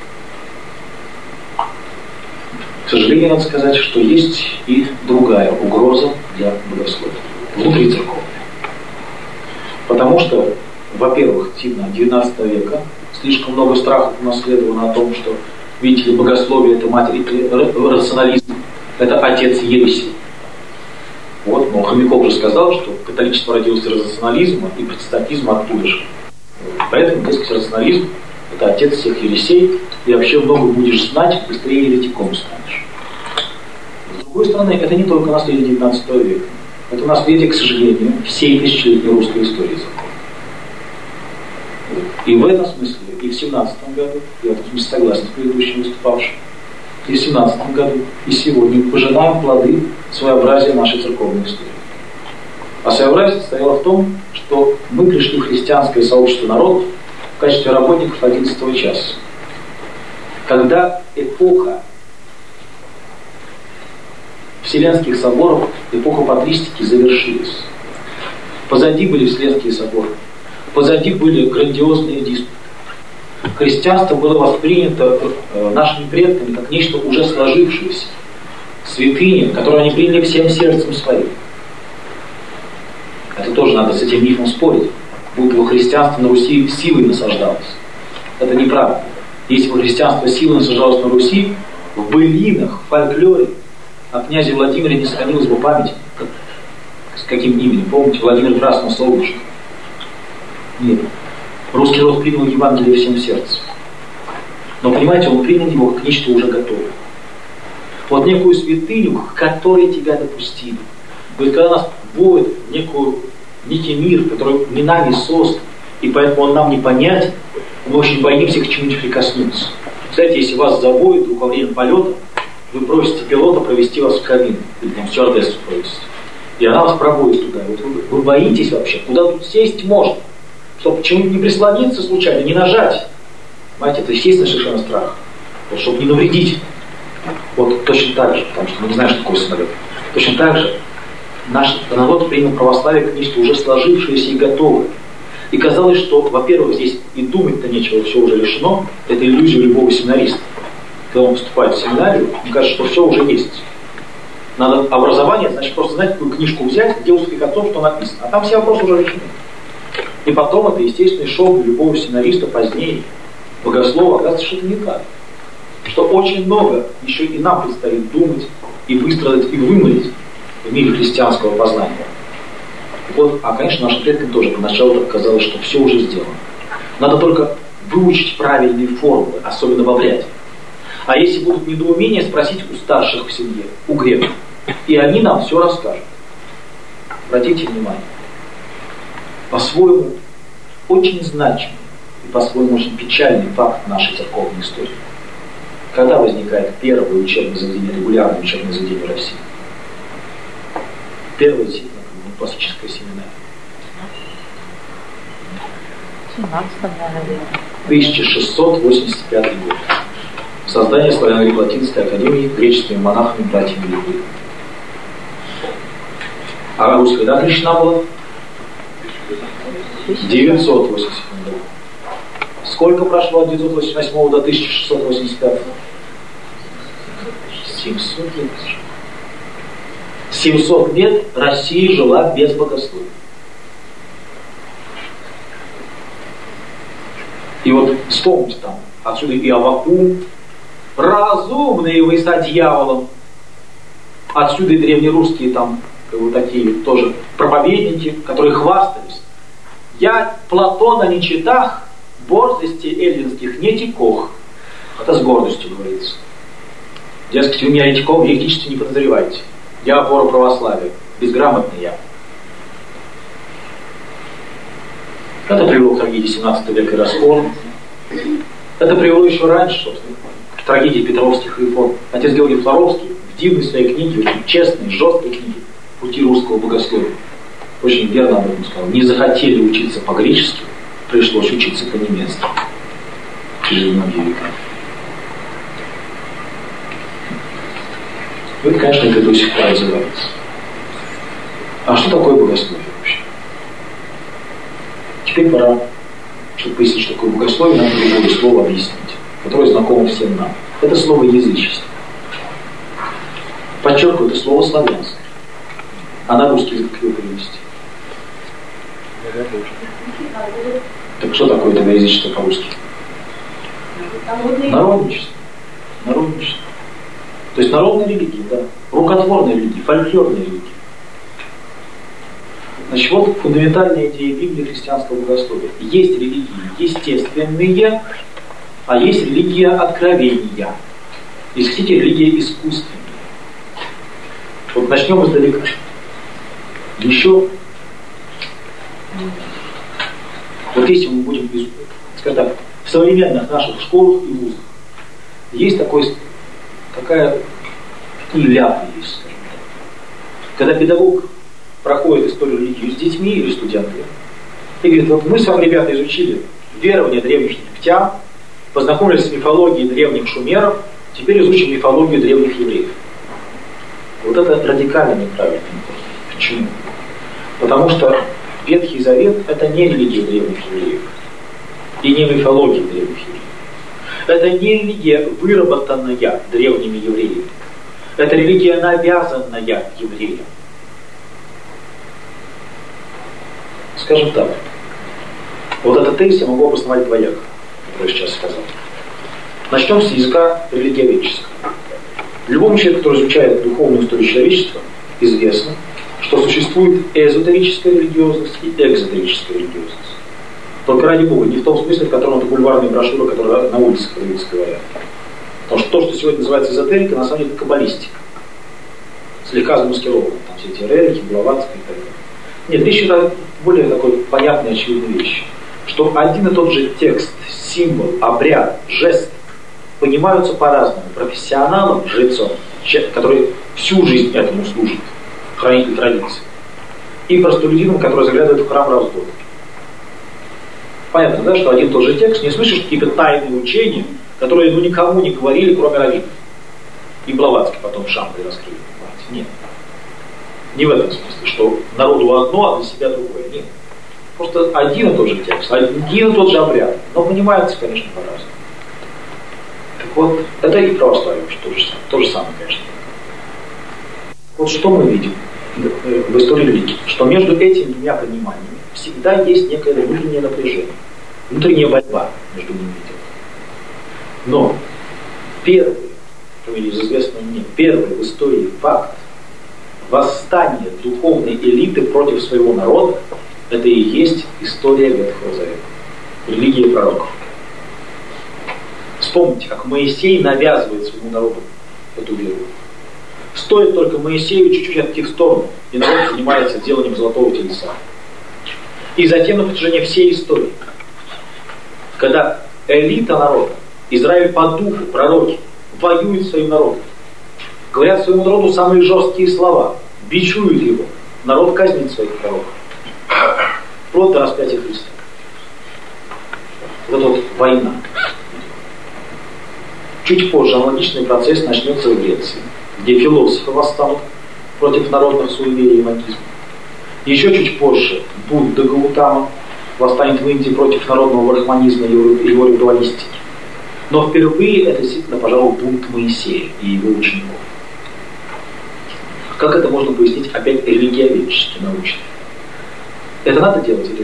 К сожалению, надо сказать, что есть и другая угроза для богословия, внутрицерковная. Потому что, во-первых, типа XIX века слишком много страхов унаследовано о том, что, видите ли, богословие – это матерь рационализма, это отец ереси. Вот, но Хомяков же сказал, что католичество родилось из рационализма и протестантизм оттуда же. Поэтому, так сказать, рационализм – это отец всех ересей, и вообще много будешь знать, быстрее еретиком станешь. С другой стороны, это не только наследие XIX века. Это наследие, к сожалению, всей тысячелетней русской истории закона. И в этом смысле, и в 17 году, я в этом смысле согласен с предыдущим выступавшим, и в 17 году, и сегодня пожинаем плоды своеобразия нашей церковной истории. А своеобразие состояло в том, что мы пришли в христианское сообщество народов в качестве работников 11 часа. Когда эпоха Вселенских соборов, эпоха патристики завершилась. Позади были Вселенские соборы, позади были грандиозные диспуты. Христианство было воспринято нашими предками как нечто уже сложившееся, святыня, которую они приняли всем сердцем своим. Это тоже надо с этим мифом спорить. Будто бы христианство на Руси силой насаждалось. Это неправда. Если бы христианство силой насаждалось на Руси, в былинах, в фольклоре о князе Владимире не сохранилась бы память. С каким именем? Помните, Владимир Красное Солнышко? Нет. Русский народ принял Евангелие всем сердцем. Но, понимаете, он принял его как нечто уже готовое. Вот некую святыню, к которой тебя допустили. То есть, когда нас вводят в некий мир, который не нами создан, и поэтому он нам непонятен, мы очень боимся к чему-нибудь прикоснуться. Кстати, если вас заводят во время полета, вы просите пилота провести вас в кабину, или там стюардессу просите, и она вас проводит туда. Вот вы боитесь вообще, куда тут сесть можно, чтобы почему-нибудь не прислониться случайно, не нажать. Понимаете, это естественно совершенно страх. Вот, чтобы не навредить. Вот точно так же, потому что мы не знаем, что такое самолет. Точно так же наш народ принял православие как нечто уже сложившееся и готовое. И казалось, что, во-первых, здесь и думать-то нечего, все уже решено. Это иллюзия любого семинариста. Когда он поступает в семинарию, мне кажется, что все уже есть. Надо образование, значит, просто знать, какую книжку взять, где услышать о том, что написано. А там все вопросы уже решены. И потом это естественный шок для любого семинариста позднее, богослова, оказывается, что это не так. Что очень много еще и нам предстоит думать, и выстроить, и вымолить в мире христианского познания. Вот, а, конечно, нашим предкам тоже поначалу так казалось, что все уже сделано. Надо только выучить правильные формулы, особенно в обряде. А если будут недоумения, спросить у старших в семье, у греков. И они нам все расскажут. Обратите внимание. По-своему очень значимый и по-своему очень печальный факт нашей церковной истории. Когда возникает первое учебное заведение, регулярное учебное заведение в России? Первое действительно классическое семинария. 1685 год. Создание Славяно-Латинской академии греческими монахами, братьями Литвы. А Русь когда крещена была? 987 году. Сколько прошло от 988 до 1685? 700 лет. 700 лет Россия жила без богословия. И вот вспомните там, отсюда и Аввакум, разумные вы со дьяволом. Отсюда и древнерусские там вот такие тоже проповедники, которые хвастались. Я Платона не читах, борзости эллинских не текох. Это с гордостью говорится. Дескать, вы меня еретиком в еретичестве не подозреваете. Я опора православия. Безграмотный я. Это привело к трагедии 17 века и расколу. Это привело еще раньше, собственно, к трагедии Петровских реформ. Отец Георгий Флоровский в дивной своей книге, очень честной, жесткой книге «Пути русского богословия» очень верно об этом сказал. Не захотели учиться по-гречески, пришлось учиться по-немецки. Через многие века. Это, конечно, это до сих пор развивается. А что такое богословие вообще? Теперь пора, чтобы пояснить, что такое богословие, нам другое слово объяснить, которое знакомо всем нам. Это слово язычество. Подчеркиваю, это слово славянское. А на русский язык его перевести. Так что такое тогда язычество по-русски? Народничество. Народничество. То есть народная религия, да. Рукотворная религия, фольклорная религия. Значит, вот фундаментальная идея Библии христианского богословия. Есть религии естественные, а есть религия откровения. Если хотите, религия искусственная. Вот начнем издалека. Еще, вот если мы будем, скажем так, в современных наших школах и вузах есть такая ляпа есть, скажем так. Когда педагог проходит историю религии с детьми или студентами и говорит, вот мы с вами, ребята, изучили верования древних египтян, познакомились с мифологией древних шумеров, теперь изучим мифологию древних евреев. Вот это радикально неправильно. Почему? Потому что Ветхий Завет – это не религия древних евреев и не мифология древних евреев. Это не религия, выработанная древними евреями. Это религия, навязанная евреям. Скажем так, вот этот тезис я могу обосновать двояко, который я сейчас сказал. Начнем с языка религиоведческого. Любому человеку, который изучает духовную историю человечества, известно, что существует эзотерическая религиозность и экзотерическая религиозность. Только ради Бога, не в том смысле, в котором это бульварные брошюры, которые на улице продаются, говорят. Потому что то, что сегодня называется эзотерика, на самом деле это каббалистика. Слегка замаскировано. Там все эти рерики, Блаватская и так далее. Нет, речь идет о более такой понятной, очевидной вещи. Что один и тот же текст, символ, обряд, жест понимаются по-разному. Профессионалом, жрецом, который всю жизнь этому служит, хранитель традиции, и простолюдином, который заглядывает в храм раз в год. Понятно, да, что один и тот же текст не слышишь какие-то тайные учения, которые никому не говорили, кроме раввинов. И Блаватский потом в Шамбре раскрыли. Нет. Не в этом смысле, что народу одно, а для себя другое. Нет. Просто один и тот же текст, один и тот же обряд, но понимается, конечно, по-разному. Так вот, это и православие, то же самое, конечно. Вот что мы видим в истории религии, что между этими двумя пониманиями всегда есть некое внутреннее напряжение, внутренняя борьба между ними идет. Но первый, из известного мне, первый в истории факт восстания духовной элиты против своего народа, это и есть история Ветхого Завета, религия пророков. Вспомните, как Моисей навязывает своему народу эту веру. Стоит только Моисею чуть-чуть отойти в сторону, и народ занимается деланием золотого тельца. И затем на протяжении всей истории, когда элита народа, Израиль по духу, пророки, воюют с своим народом, говорят своему народу самые жесткие слова, бичуют его, народ казнит своих пророков. Вплоть до распятия Христа. Вот эта вот война. Чуть позже аналогичный процесс начнется в Греции, где философы восстанут против народных суеверий и магизма. Еще чуть позже Будда Гаутама восстанет в Индии против народного брахманизма и его ритуалистики. Но впервые это действительно, пожалуй, бунт Моисея и его учеников. Как это можно пояснить опять религиоведчески, научно? Это надо делать или...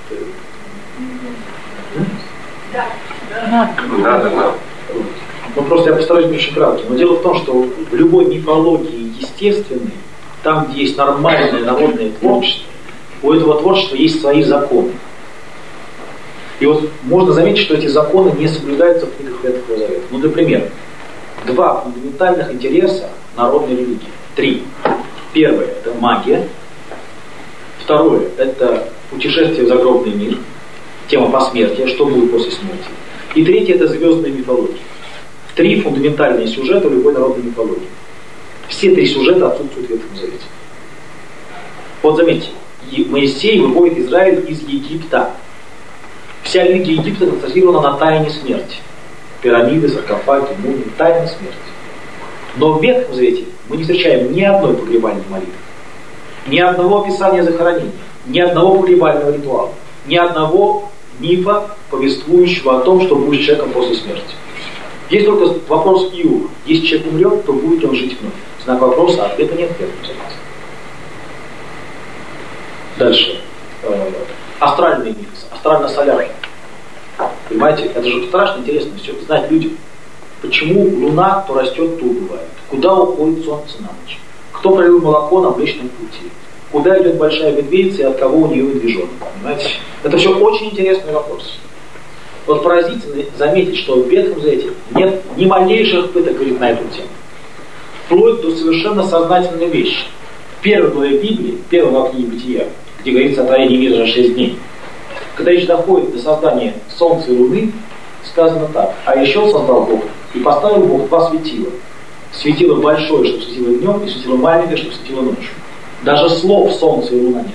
Да. Надо. Ну, просто я постараюсь быть очень кратким. Но дело в том, что в любой мифологии естественной, там, где есть нормальное народное творчество, у этого творчества есть свои законы. И вот можно заметить, что эти законы не соблюдаются в книгах Ветхого Завета. Ну, для примера, два фундаментальных интереса народной религии. Три. Первое – это магия. Второе – это путешествие в загробный мир, тема посмертия, что будет после смерти. И третье – это звездная мифология. Три фундаментальные сюжета в любой народной мифологии. Все три сюжета отсутствуют в Ветхом Завете. Вот заметьте, Моисей выводит Израиль из Египта. Вся религия Египта концентрирована на тайне смерти. Пирамиды, саркофаги, мумии, тайна смерти. Но в Ветхом Завете мы не встречаем ни одной погребальной молитвы, ни одного описания захоронения, ни одного погребального ритуала. ни одного мифа, повествующего о том, что будет с человеком после смерти. Есть только вопрос Иова. Если человек умрет, то будет он жить вновь. Знак вопроса, ответа нет, первый абсолютно. Дальше. Астральные мифы, астрально-солярные. Понимаете, это же страшно интересно все знать людям. Почему Луна то растет, то убывает? Куда уходит Солнце на ночь? Кто пролил молоко на Млечном пути? Куда идет большая медведица и от кого у нее медвежонок? Понимаете? Это все очень интересный вопрос. Вот поразительно заметить, что в Ветхом Завете нет ни малейших пыток, говорит, на эту тему. Вплоть до совершенно сознательной вещи. В первой главе Библии, в первой главе книги Бытия, где говорится о творении мира за 6 дней, когда речь доходит до создания Солнца и Луны, сказано так: а еще создал Бог и поставил Бог 2 светила. Светило большое, чтобы светило днем, и светило маленькое, чтобы светило ночью. Даже слов Солнца и Луна нет.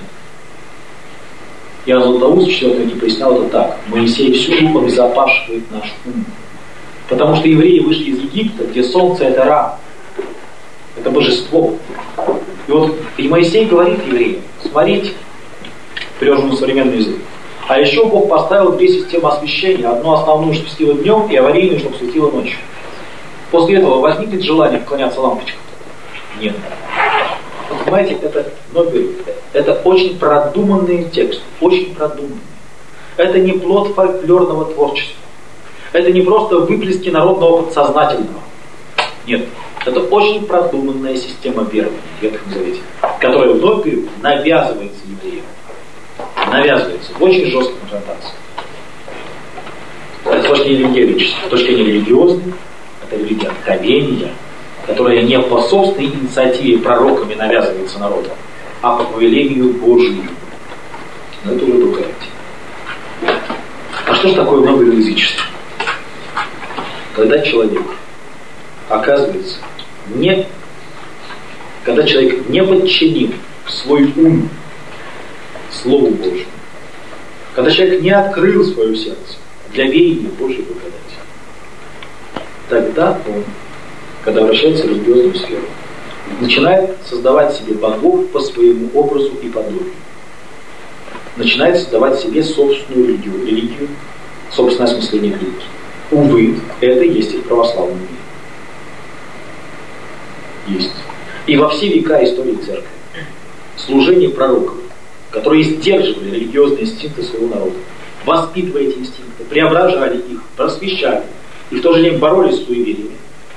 Я Златоуст в 4 книге пояснял это так: Моисей всюду обезопашивает наш ум. Потому что евреи вышли из Египта, где Солнце это Ра, это божество. И вот и Моисей говорит евреям: смотрите, перевожу на современный язык. А еще Бог поставил 2 системы освещения. Одну основную, чтобы светило днем, и аварийную, чтобы светило ночью. После этого возникнет желание поклоняться лампочкам? Нет. Понимаете, это очень продуманный текст. Очень продуманный. Это не плод фольклорного творчества. Это не просто выплески народного подсознательного. Нет. Это очень продуманная система верования в Ветхом Завете, которая вновь навязывается евреям. Навязывается в очень жесткой конфронтации. Это с точки зрения религиоведческой, с точки зрения религиозной, это религия откровения, которая не по собственной инициативе пророками навязывается народу, а по повелению Божию. Но это уже другая тема. А что же такое многоязычество? Когда человек оказывается когда человек не подчинил свой ум Слову Божьему, когда человек не открыл свое сердце для веяния Божьей благодати, тогда он, когда обращается в религиозную сферу, начинает создавать себе богов по своему образу и подобию. Начинает создавать себе собственную религию, собственное осмысление религии. Увы, это есть и в православном мире. Есть. И во все века истории церкви служение пророков, которые сдерживали религиозные инстинкты своего народа, воспитывая эти инстинкты, преображали их, просвещали и в то же время боролись с суевериями.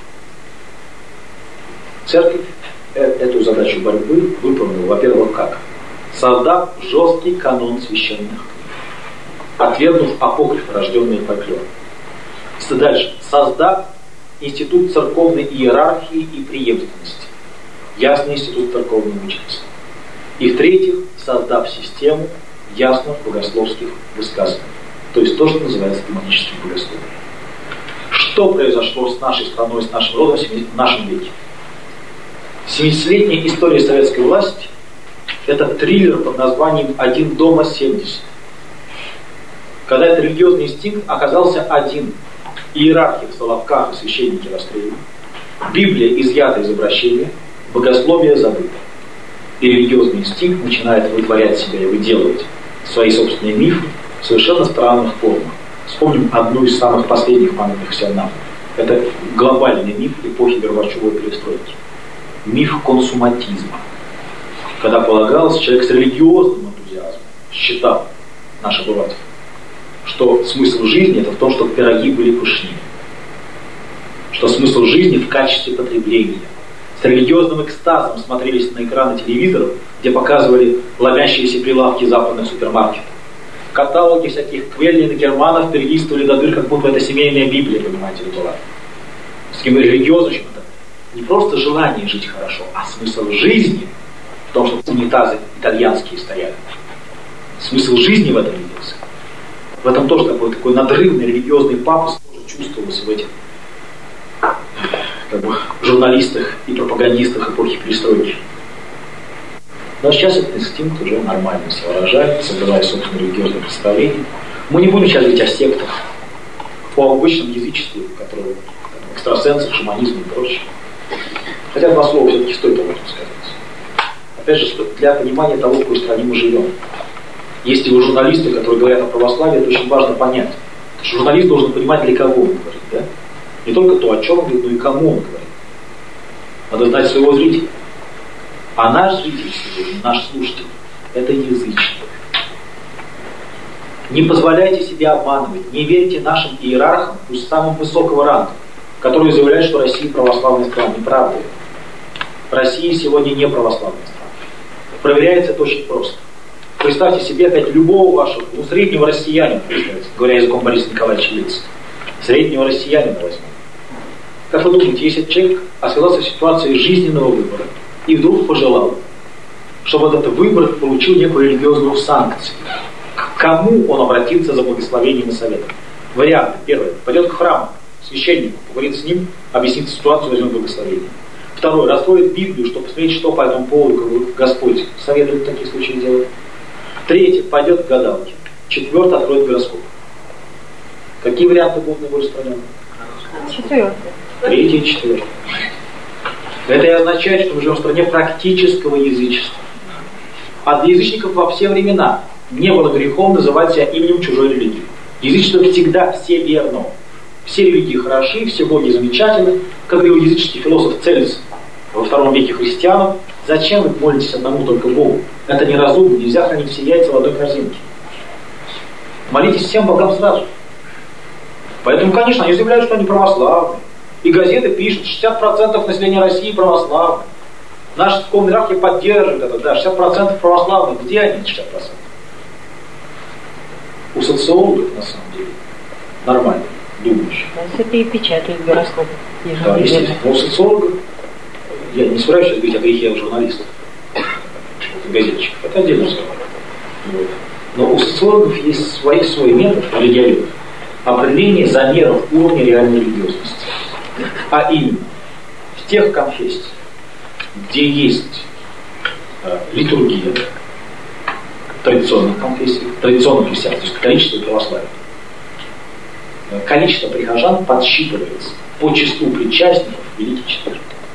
Церковь эту задачу борьбы выполнила, во-первых, как? Создав жесткий канон священных книг, отвергнув апокрифы, рожденные фольклором. Дальше. Создав институт церковной иерархии и преемственности. Ясный институт церковной учительства. И в-третьих, создав систему ясных богословских высказываний. То есть то, что называется гемоническим богословием. Что произошло с нашей страной, с нашим родом в нашем веке? 70-летняя история советской власти – это триллер под названием «Один дома 70». Когда этот религиозный инстинкт оказался один. Иерархи в Соловках и священники расстреляны. Библия изъята из обращения, богословие забыто. И религиозный инстинкт начинает вытворять себя и выделывать свои собственные мифы в совершенно странных формах. Вспомним одну из самых последних памятных всем нам. Это глобальный миф эпохи Горбачевой перестройки. Миф консуматизма. Когда полагалось, человек с религиозным энтузиазмом считал, наш обыватель, что смысл жизни это в том, чтобы пироги были пышнее. Что смысл жизни в качестве потребления. С религиозным экстазом смотрелись на экраны телевизоров, где показывали ломящиеся прилавки западных супермаркетов. Каталоги всяких Квеллин и Германов перелистывали до дыр, как будто это семейная Библия, понимаете, была. С таким религиозным это не просто желание жить хорошо, а смысл жизни в том, что унитазы итальянские стояли. Смысл жизни в этом виделся. В этом тоже такой надрывный религиозный пафос тоже чувствовался в этих журналистах и пропагандистах эпохи перестройки. Но сейчас этот инстинкт уже нормально себя выражает, создавая собственное религиозное представление. Мы не будем сейчас говорить о сектах, о обычном язычестве, которое экстрасенсах, шаманизме и прочее. Хотя два слова все-таки стоит об этом сказать. Опять же, для понимания того, в какой стране мы живем. Если вы журналисты, которые говорят о православии, это очень важно понять. Потому что журналист должен понимать, для кого он говорит. Да? Не только то, о чем он говорит, но и кому он говорит. Надо знать своего зрителя. А наш зритель сегодня, наш слушатель, это язычник. Не позволяйте себя обманывать, не верьте нашим иерархам, пусть самым высокого ранга, которые заявляют, что Россия православная страна. Неправда. Россия сегодня не православная страна. Проверяется это очень просто. Представьте себе опять любого вашего, среднего россиянина, говоря языком Бориса Николаевича Ельцина. Среднего россиянина возьмем. Как вы думаете, если человек оказался в ситуации жизненного выбора и вдруг пожелал, чтобы этот выбор получил некую религиозную санкцию, к кому он обратится за благословением и советом? Варианты. Первый. Пойдет к храму, священнику, поговорит с ним, объяснит ситуацию, возьмет благословение. Второй. Раскроет Библию, чтобы посмотреть, что по этому поводу Господь советует в таких случаях делать. Третий. Пойдет к гадалке. Четвертый. Откроет гороскоп. Какие варианты будут наиболее распространены? Четвертый. Третий и четвертый. Это и означает, что мы живем в стране практического язычества. А для язычников во все времена не было грехом называть себя именем чужой религии. Язычество всегда все верно. Все религии хороши, все боги замечательны. Как говорил языческий философ Цельс во II веке христианам, зачем вы молитесь одному только Богу? Это неразумно, нельзя хранить все яйца в одной корзинке. Молитесь всем богам сразу. Поэтому, конечно, они заявляют, что они православные. И газеты пишут, 60% населения России православны. Наша церковная иерархия поддерживает это, да, 60% православных. Где они, 60%? У социологов, на самом деле, нормально, думающих. Это и печатают гороскопы. Да, естественно. Но у социологов, я не собираюсь сейчас говорить о грехе журналистов, газетчиков, это отдельный разговор. Вот. Но у социологов есть свой метод, религиоведов, определение замеров уровня реальной религиозности. А именно, в тех конфессиях, где есть литургия, традиционных конфессий, традиционных христианств, то есть католичество и православие, количество прихожан подсчитывается по числу причастников в Великий Четверг.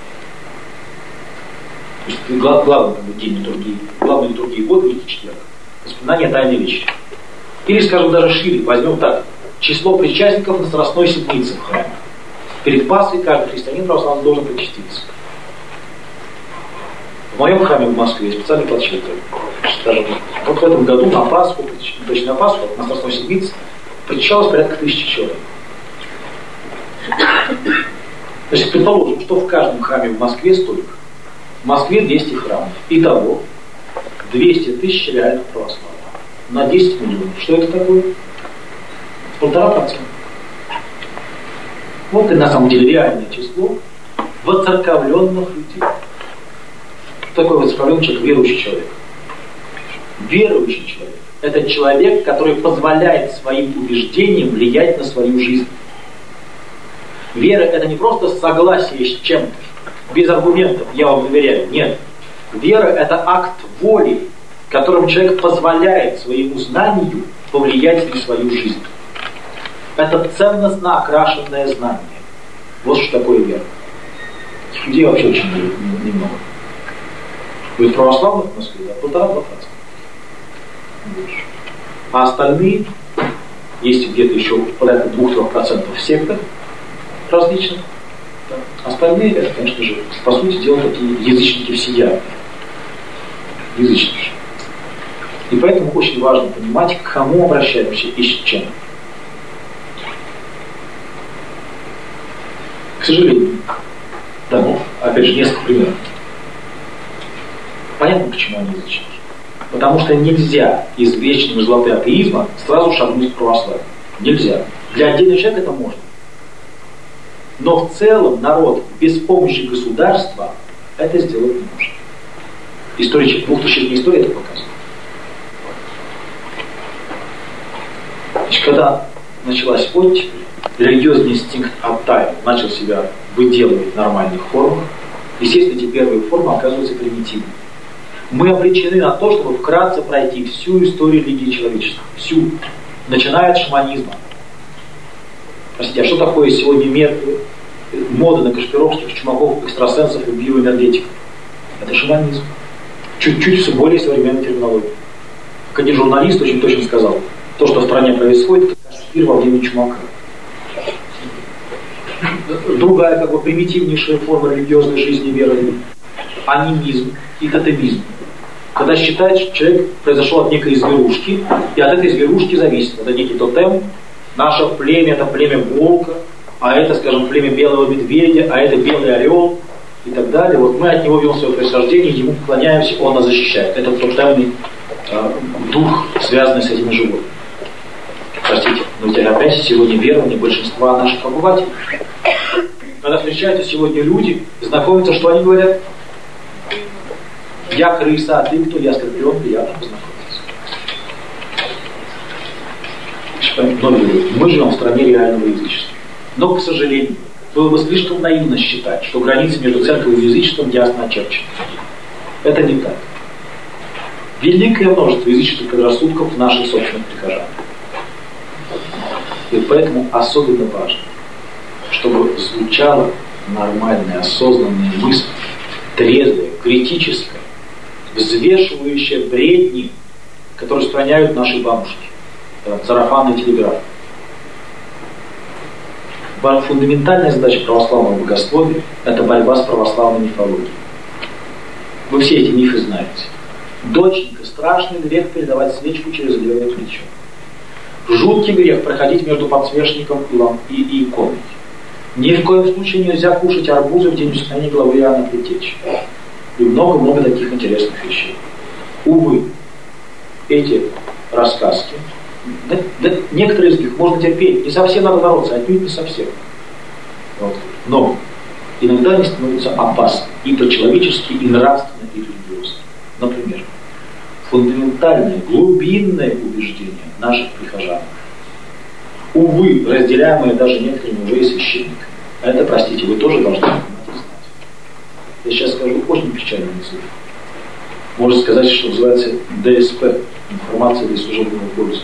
То есть главный день литургии, главной литургии года Великий Четверг. Воспоминание Тайной Вечери. Или, скажем, даже шире, возьмем так, число причастников на Страстной Седмице в храме. Перед Пасхой каждый христианин православный должен причаститься. В моем храме в Москве специально подсчитываю. Скажем, вот в этом году на Пасху, точно на Пасху, на Страстной Седмице, причащалось порядка 1000 человек. Значит, предположим, что в каждом храме в Москве столько. В Москве 200 храмов. Итого 200 тысяч реальных православных. На 10 миллионов. Что это такое? 1,5%. Вот и на самом деле реальное число воцерковленных людей. Такой воцерковленный человек, верующий человек. Верующий человек – это человек, который позволяет своим убеждениям влиять на свою жизнь. Вера – это не просто согласие с чем-то, без аргументов, я вам доверяю. Нет. Вера – это акт воли, которым человек позволяет своему знанию повлиять на свою жизнь. Это ценностно окрашенное знание. Вот что такое вера. Людей вообще очень немного. Будет православных в Москве, да, 1,5%. А остальные, есть где-то еще порядка 2-3% в сектах различных. Да. Остальные, это, конечно же, по сути дела, такие язычники всеядные. Язычники. И поэтому очень важно понимать, к кому обращаемся и с чем. К сожалению, да, ну, опять же, несколько примеров. Понятно, почему они язычники. Потому что нельзя из вечной мерзлоты атеизма сразу шагнуть в православие. Нельзя. Для отдельного человека это можно. Но в целом народ без помощи государства это сделать не может. История 2000-летняя история это показывает. Значит, когда началась оттепель, религиозный инстинкт оттаял, начал себя выделывать в нормальных формах. Естественно, эти первые формы оказываются примитивными. Мы обречены на то, чтобы вкратце пройти всю историю религии человечества. Всю. Начиная от шаманизма. Простите, а что такое сегодня мода на Кашпировских, чумаков, экстрасенсов и биоэнергетиков? Это шаманизм. Чуть-чуть с более современной терминологией. как один журналист очень точно сказал, то, что в стране происходит, это пир во время чумака. Другая, как бы, примитивнейшая форма религиозной жизни веры – анимизм и тотемизм. Когда считает, что человек произошел от некой зверушки, и от этой зверушки зависит. Это некий тотем, наше племя – это племя волка, а это, скажем, племя белого медведя, а это белый орел и так далее. Вот мы от него ведем свое происхождение, ему поклоняемся, он нас защищает. Это тотемный дух, связанный с этими животными. Простите, но это опять сегодня верование большинства наших обывателей. Когда встречаются сегодня люди, знакомятся, что они говорят? Я крыса, а ты кто? Я скорпион, приятно познакомиться. Многие люди. Мы живем в стране реального язычества. Но, к сожалению, было бы слишком наивно считать, что границы между церковью и язычеством ясно очерчены. Это не так. Великое множество языческих предрассудков в наших собственных прихожанах. И поэтому особенно важно, чтобы звучала нормальная, осознанная мысль, трезвая, критическая, взвешивающая бредни, которые распространяют наши бабушки, сарафанный телеграф. Фундаментальная задача православного богословия – это борьба с православной мифологией. Вы все эти мифы знаете. Доченька, страшный грех передавать свечку через левое плечо. Жуткий грех проходить между подсвечником и иконой. Ни в коем случае нельзя кушать арбузы в день установления главы Иоанна Предтечи. И много-много таких интересных вещей. Увы, эти рассказки, некоторые из них можно терпеть, не совсем надо бороться, отнюдь не совсем. Вот. Но иногда они становятся опасны и по-человечески, и нравственно, и религиозно. Например, фундаментальное, глубинное убеждение наших прихожан, увы, разделяемое даже некоторыми уже и священниками. А это, простите, вы тоже должны знать. Я сейчас скажу очень печальную цифру. Можно сказать, что называется ДСП, информация для служебного пользы.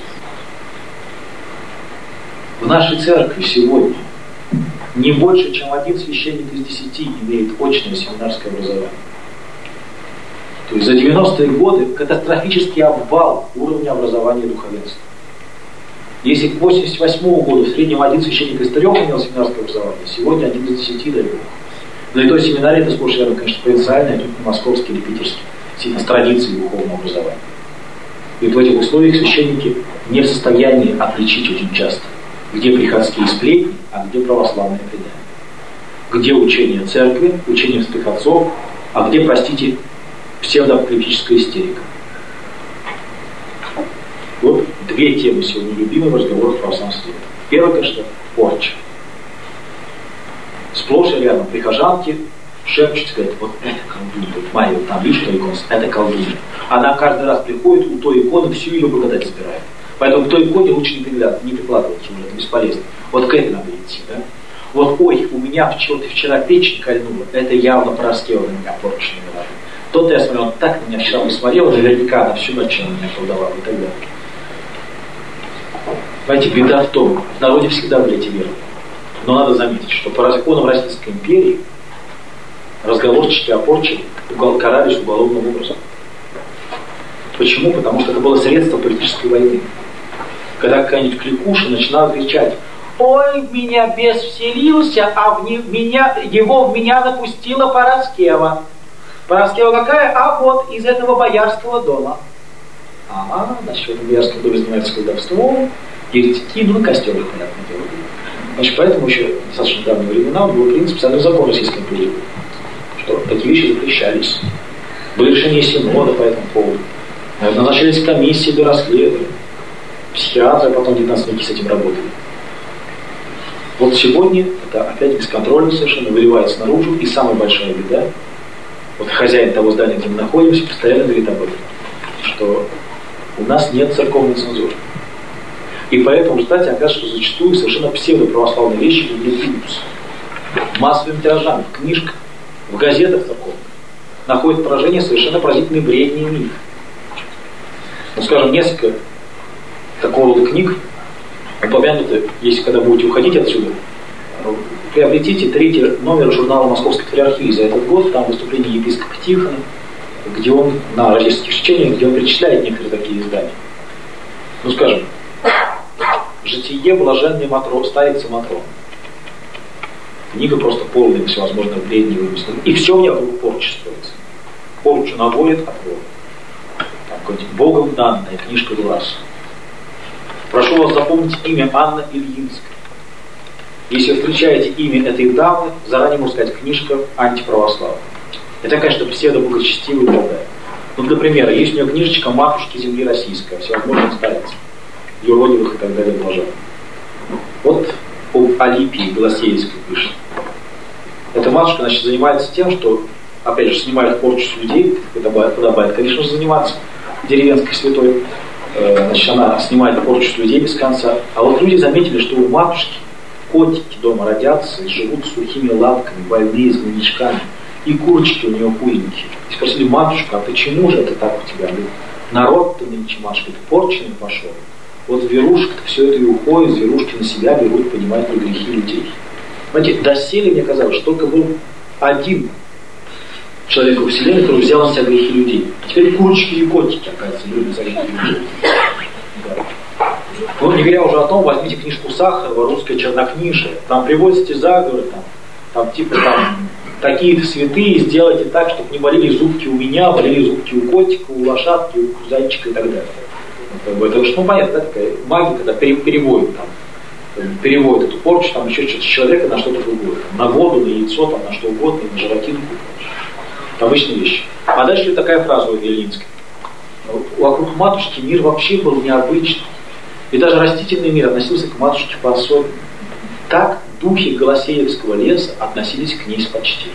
В нашей церкви сегодня не больше, чем 1 священник из 10 имеет очное семинарское образование. То есть за 90-е годы катастрофический обвал уровня образования духовенства. Если к 88 году в среднем 1 священник из 3 имел семинарское образование, сегодня 1 из 10, дай Бог. Но и той семинарии это сплошь рядом, конечно, провинциальный, а тут не московский или питерский, с традицией духовного образования. И вот в этих условиях священники не в состоянии отличить очень часто, где приходские сплетни, а где православные предания. Где учение церкви, учение святых отцов, а где, простите, псевдоапокрифическая истерика. Вот 2 темы сегодня любимые в разговорах в православном свете. Первое, конечно, порча. Сплошь и рядом прихожанки шепчутся, говорят, вот это колдунья. Вот Мария, вот там видишь, что икона, это колдунья. Она каждый раз приходит, у той иконы всю ее благодать собирает. Поэтому к той иконе лучше не прикладываться уже, это бесполезно. Вот к этой надо идти, да? Вот, ой, у меня вчера печень кольнула, это явно Параскева на меня порча навела. Тот-то я смотрел, он так на меня вчера посмотрел, наверняка она всю ночь на меня колдовала и так далее. Понимаете, беда в том, в народе всегда были эти веры. Но надо заметить, что по законам Российской империи разговорчики о порче карались уголовным образом. Почему? Потому что это было средство политической войны. Когда какая-нибудь кликуша начинала кричать: ой, в меня бес вселился, а его в меня запустила Параскева. Параскева какая? А вот из этого боярского дома. Ага, значит, в этом боярском доме занимается колдовством, еретики, ну и костер, понятное дело. Значит, поэтому еще в достаточно недавние времена был принят специальный закон Российской империи, что такие вещи запрещались. Были решения Синода по этому поводу. Назначались комиссии для расследования. Психиатры потом 19 веке с этим работали. Вот сегодня это опять бесконтрольно совершенно выливается наружу, и самая большая беда, вот хозяин того здания, где мы находимся, постоянно говорит об этом, что у нас нет церковной цензуры. И поэтому в результате оказывается, что зачастую совершенно псевдоправославные вещи публикуются массовыми тиражами, в книжках, в газетах церковных. Находят поражение совершенно поразительные бредни и мифы. Ну, скажем, несколько такого рода книг упомянуты, если когда будете уходить отсюда, приобретите 3-й номер журнала Московской Патриархии за этот год, там выступление епископа Тихона, где он на рождественских чтениях, где он перечисляет некоторые такие издания. Ну, скажем, «Житие блаженной старицы Матроны». Книга просто полная всевозможных бредней вымыслов. И все в ней вокруг порчи строится. Порчу наводит от Бога. Богом данная книжка глаз. Прошу вас запомнить имя Анна Ильинская. Если вы встречаете имя этой дамы, заранее можно сказать, книжка антиправославная. Это, конечно, псевдобогочестивый и так далее. Ну, для примера, есть у нее книжечка «Матушки земли российской», всевозможных старец, юродивых и так далее блаженных. Вот об Алипии Голосеевской пишет. Эта матушка, значит, занимается тем, что, опять же, снимает порчу с людей, подобает, конечно же, заниматься деревенской святой. Значит, она снимает порчу с людей без конца. А вот люди заметили, что у матушки котики дома родятся и живут с сухими лапками, больные, с гнойничками. И курочки у нее куренькие. И спросили: матушка, а почему же это так у тебя? Народ-то нынче, матушка, ты порченый пошел. Вот зверушка-то все это и уходит, зверушки на себя берут, понимаете, грехи людей. Знаете, доселе мне казалось, что только был один человек во Вселенной, который взял на себя грехи людей. Теперь курочки и котики, оказывается, любят за грехи людей. Да. Ну, не говоря уже о том, возьмите книжку Сахарова «Русское чернокнижие». Там приводятся эти заговоры, там типа такие-то святые, сделайте так, чтобы не болели зубки у меня, болели зубки у котика, у лошадки, у зайчика и так далее. Это уж, понятно, да, такая магия, когда переводит эту порчу, там еще что-то с человека на что-то другое. На воду, на яйцо, там, на что угодно, на животинку. Это обычные вещи. А дальше такая фраза у Ильинской. Вокруг матушки мир вообще был необычный. И даже растительный мир относился к матушке по-особенному. Так духи Голосеевского леса относились к ней с почтением.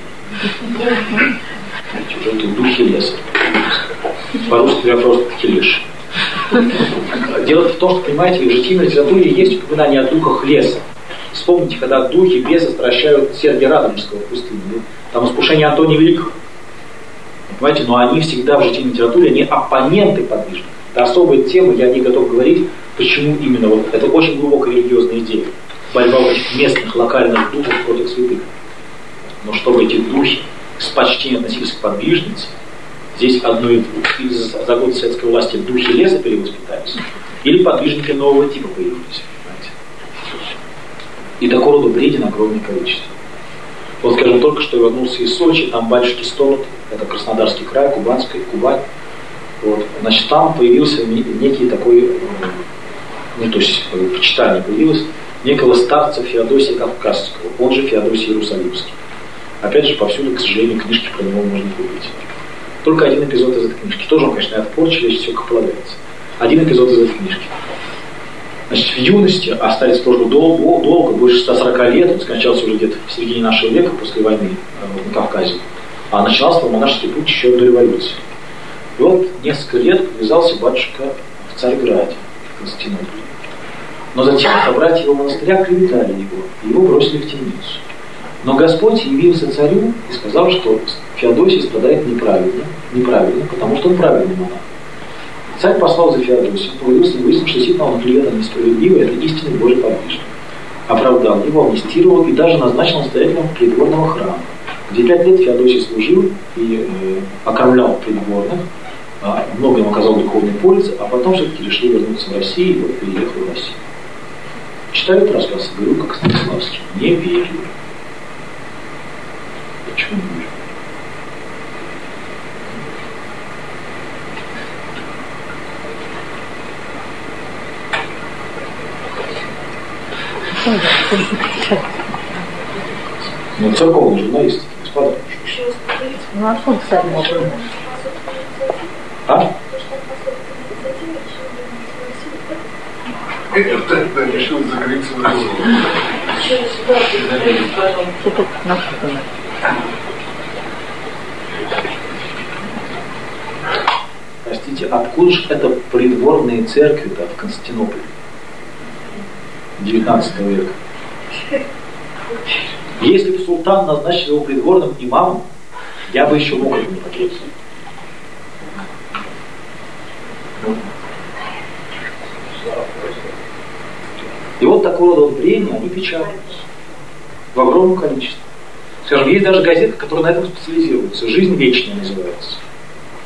Уже это духи леса. По-русски говоря, просто-таки леши. Дело в том, что, понимаете, в житийной литературе есть упоминание о духах леса. Вспомните, когда духи бесы стращают Сергия Радонежского в пустыне. Там искушение Антония Великого. Понимаете, но они всегда в житийной литературе, они оппоненты подвижных. Это особая тема, я не готов говорить, почему именно вот. Это очень глубокая религиозная идея. Борьба вот этих местных, локальных духов против святых. Но чтобы эти духи с почтением относились к подвижнице, здесь одно и двух. Или за годы советской власти духи леса перевоспитались, или подвижники нового типа появились. Понимаете? И такого рода бреден огромное количество. Вот, скажем, только что я вернулся из Сочи, там батюшки стонут, это Краснодарский край, Кубань. Вот. Значит, там появился некий такой, то есть почитание появилось, некого старца Феодосия Кавказского, он же Феодосий Иерусалимский. Опять же, повсюду, к сожалению, книжки про него можно купить. Только один эпизод из этой книжки. Тоже он, конечно, отпорчили, все как полагается. Один эпизод из этой книжки. Значит, в юности, а старец службу долго, больше 140 лет, он скончался уже где-то в середине нашего века, после войны на Кавказе. А начинался свой монашеский путь еще до революции. И вот несколько лет привязался батюшка в Царьграде, в Константинополе. Но затем собратья его монастыря клеветали его, и его бросили в темницу. Но Господь явился царю и сказал, что Феодосий страдает неправильно, потому что он правильный монах. Царь послал за Феодосием, поговорил с ним, выяснил, что действительно он клевета несправедливый, это истинный Божий подвижник. Оправдал его, амнистировал и даже назначил настоятелем придворного храма, где 5 лет Феодосий служил и окормлял придворных, много им оказал духовной пользы, а потом все-таки решил вернуться в Россию и вот переехал в Россию. Читаю этот рассказ, говорю, как Станиславский, не верю. Почему не верю? Ну, церковные журналистики, господа. Ну, а что писать можно? А? Я решил закрыться в голову. Что тут написано? Простите, откуда же это придворные церкви-то в Константинополе? 19 века. Если бы султан назначил его придворным имамом, я бы еще мог это не поверить. И вот такого рода бредни, они печатаются в огромном количестве. Скажем, есть даже газета, которая на этом специализируется. «Жизнь вечная» называется.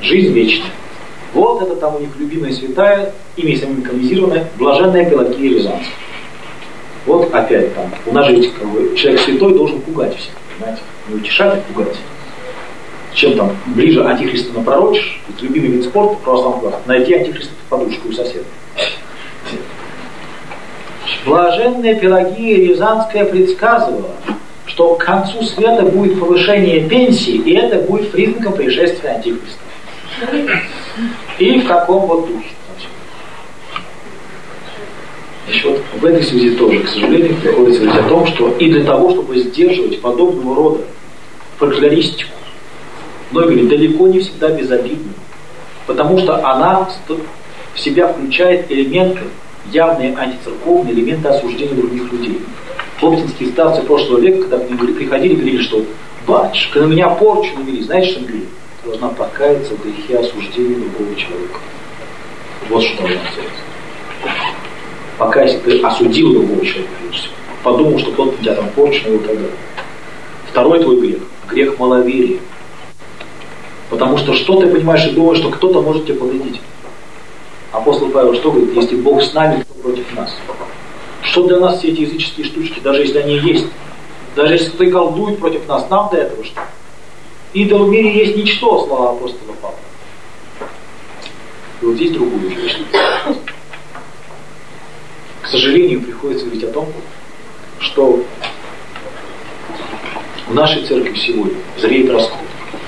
жизнь вечная. Вот это там у них любимая святая, имя самим канонизированное, блаженная Пелагия Рязанская. Вот опять там, у нас же как бы, человек святой должен пугать всех, понимаете? Не утешать, а пугать. Чем там ближе антихриста напророчишь, любимый вид спорта православного, найти антихриста под подушку у соседа. Блаженная Пелагия Рязанская предсказывала, что к концу света будет повышение пенсии, и это будет признаком пришествия антихриста. И в каком вот духе. Значит, вот в этой связи тоже, к сожалению, приходится говорить о том, что и для того, чтобы сдерживать подобного рода фольклористику, многие говорят, далеко не всегда безобидную, потому что она в себя включает элементы, явные антицерковные элементы осуждения других людей. Оптинские старцы прошлого века, когда к ним приходили, говорили, что батюшка, на меня порчу навели, знаете, что они говорили? Ты должна покаяться в грехе осуждения другого человека. Вот что должна сделать. Покайся, ты осудил другого человека, прежде всего. Подумал, что кто-то тебя там порчу навел и так далее. Второй твой грех – грех маловерия. Потому что ты понимаешь и думаешь, что кто-то может тебе повредить. Апостол Павел что говорит? Если Бог с нами, то против нас. Что для нас все эти языческие штучки, даже если они есть? Даже если кто-то и колдует против нас, нам до этого что? Идол в мире есть ничто, слова апостола Павла. И вот здесь другую вещь. К сожалению, приходится говорить о том, что в нашей церкви сегодня зреет раскол.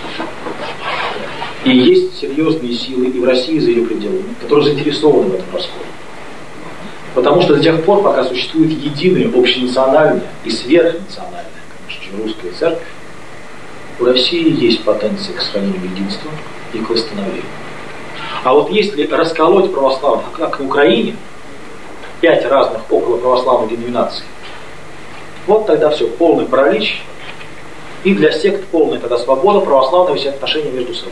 И есть серьезные силы и в России, и за ее пределами, которые заинтересованы в этом расколе. Потому что до тех пор, пока существует единая, общенациональная и сверхнациональная, конечно же, русская церковь, у России есть потенция к сохранению единства и к восстановлению. А вот если расколоть православных, как на Украине, 5 разных околоправославных деноминаций, вот тогда все, полный паралич, и для сект полная тогда свобода, православные все отношения между собой.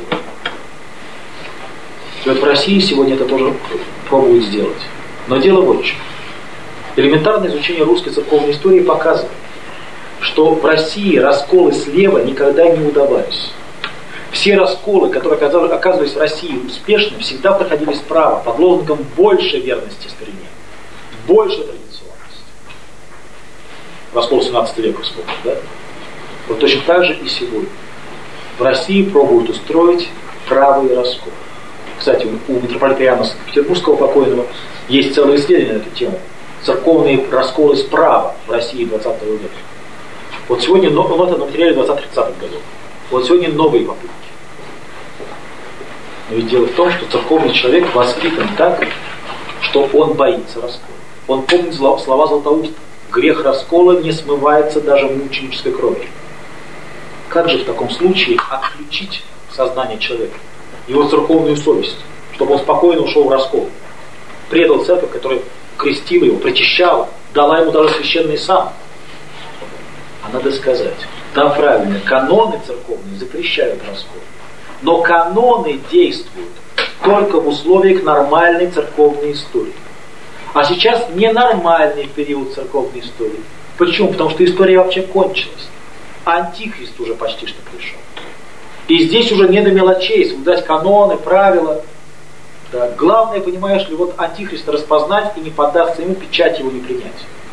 И вот в России сегодня это тоже пробуют сделать. Но дело вот в чем. Элементарное изучение русской церковной истории показывает, что в России расколы слева никогда не удавались. Все расколы, которые оказывались в России успешными, всегда проходили справа, под лозунгом «больше верности старине», «больше традиционности». Раскол 17 века вспомнил, да? Вот точно так же и сегодня. В России пробуют устроить правый раскол. Кстати, у митрополита Иоанна Санкт-Петербургского покойного есть целое исследование на эту тему. Церковные расколы справа в России 20 века. Вот сегодня, это на материале 20-30-х годов. Вот сегодня новые попытки. Но ведь дело в том, что церковный человек воспитан так, что он боится раскола. Он помнит слова Златоуста. Грех раскола не смывается даже мученической кровью. Как же в таком случае отключить сознание человека, его церковную совесть, чтобы он спокойно ушел в раскол? Предал церковь, которая крестила его, причащала, дала ему даже священный сан. А надо сказать, да, правильно, каноны церковные запрещают раскол. Но каноны действуют только в условиях нормальной церковной истории. А сейчас ненормальный период церковной истории. Почему? Потому что история вообще кончилась. Антихрист уже почти что пришел. И здесь уже не до мелочей, соблюдать каноны, правила. Да. Главное, понимаешь ли, вот антихриста распознать и не поддаться ему, печать его не принять.